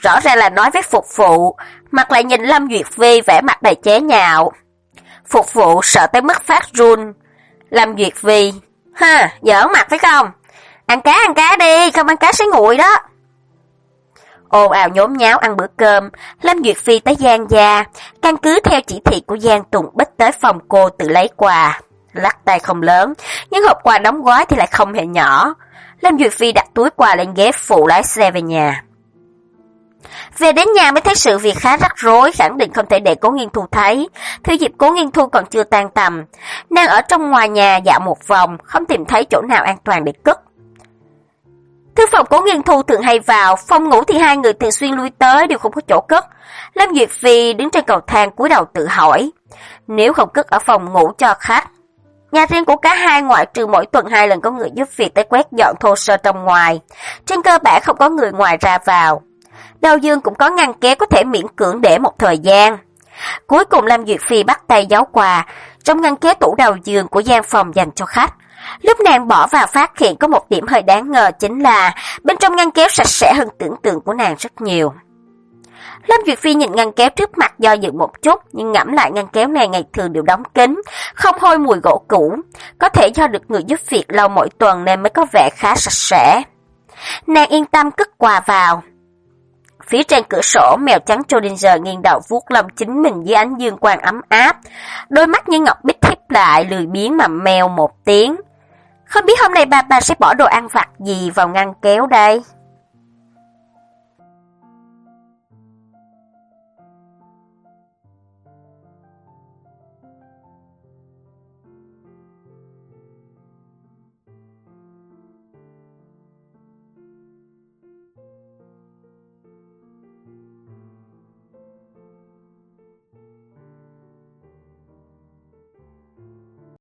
rõ ràng là nói với phục vụ, mặt lại nhìn Lâm Duyệt Phi vẻ mặt đầy chế nhạo. Phục vụ sợ tới mức phát run. Lâm Duyệt Phi, ha, giỡn mặt phải không? Ăn cá ăn cá đi, không ăn cá sẽ nguội đó. Ồn ào nhốn nháo ăn bữa cơm, Lâm Duyệt Phi tới Giang gia, căn cứ theo chỉ thị của Giang Tùng Bích tới phòng cô tự lấy quà. Lắc tay không lớn, nhưng hộp quà đóng gói thì lại không hề nhỏ. Lâm Duyệt Phi đặt túi quà lên ghế phụ lái xe về nhà. Về đến nhà mới thấy sự việc khá rắc rối, khẳng định không thể để Cố Nghiên Thu thấy. Thừa dịp Cố Nghiên Thu còn chưa tan tầm, nàng ở trong ngoài nhà dạo một vòng, không tìm thấy chỗ nào an toàn để cất. Thư phòng Cố Nghiên Thu thường hay vào, phòng ngủ thì hai người thường xuyên lui tới đều không có chỗ cất. Lâm Duyệt Phi đứng trên cầu thang cúi đầu tự hỏi, nếu không cất ở phòng ngủ cho khách, nhà riêng của cả hai ngoại trừ mỗi tuần hai lần có người giúp việc tới quét dọn thô sơ trong ngoài, trên cơ bản không có người ngoài ra vào. Đầu giường cũng có ngăn kéo có thể miễn cưỡng để một thời gian. Cuối cùng Lâm Duyệt Phi bắt tay giấu quà trong ngăn kéo tủ đầu giường của gian phòng dành cho khách. Lúc nàng bỏ vào phát hiện có một điểm hơi đáng ngờ, chính là bên trong ngăn kéo sạch sẽ hơn tưởng tượng của nàng rất nhiều. Lâm Duyệt Phi nhìn ngăn kéo trước mặt do dự một chút, nhưng ngẫm lại ngăn kéo này ngày thường đều đóng kín, không hôi mùi gỗ cũ, có thể do được người giúp việc lau mỗi tuần nên mới có vẻ khá sạch sẽ. Nàng yên tâm cất quà vào. Phía trên cửa sổ, mèo trắng Schrödinger nghiêng đầu vuốt lông chính mình dưới ánh dương quang ấm áp, đôi mắt như ngọc bích híp lại, lười biếng mà mèo một tiếng. Không biết hôm nay ba ba sẽ bỏ đồ ăn vặt gì vào ngăn kéo đây?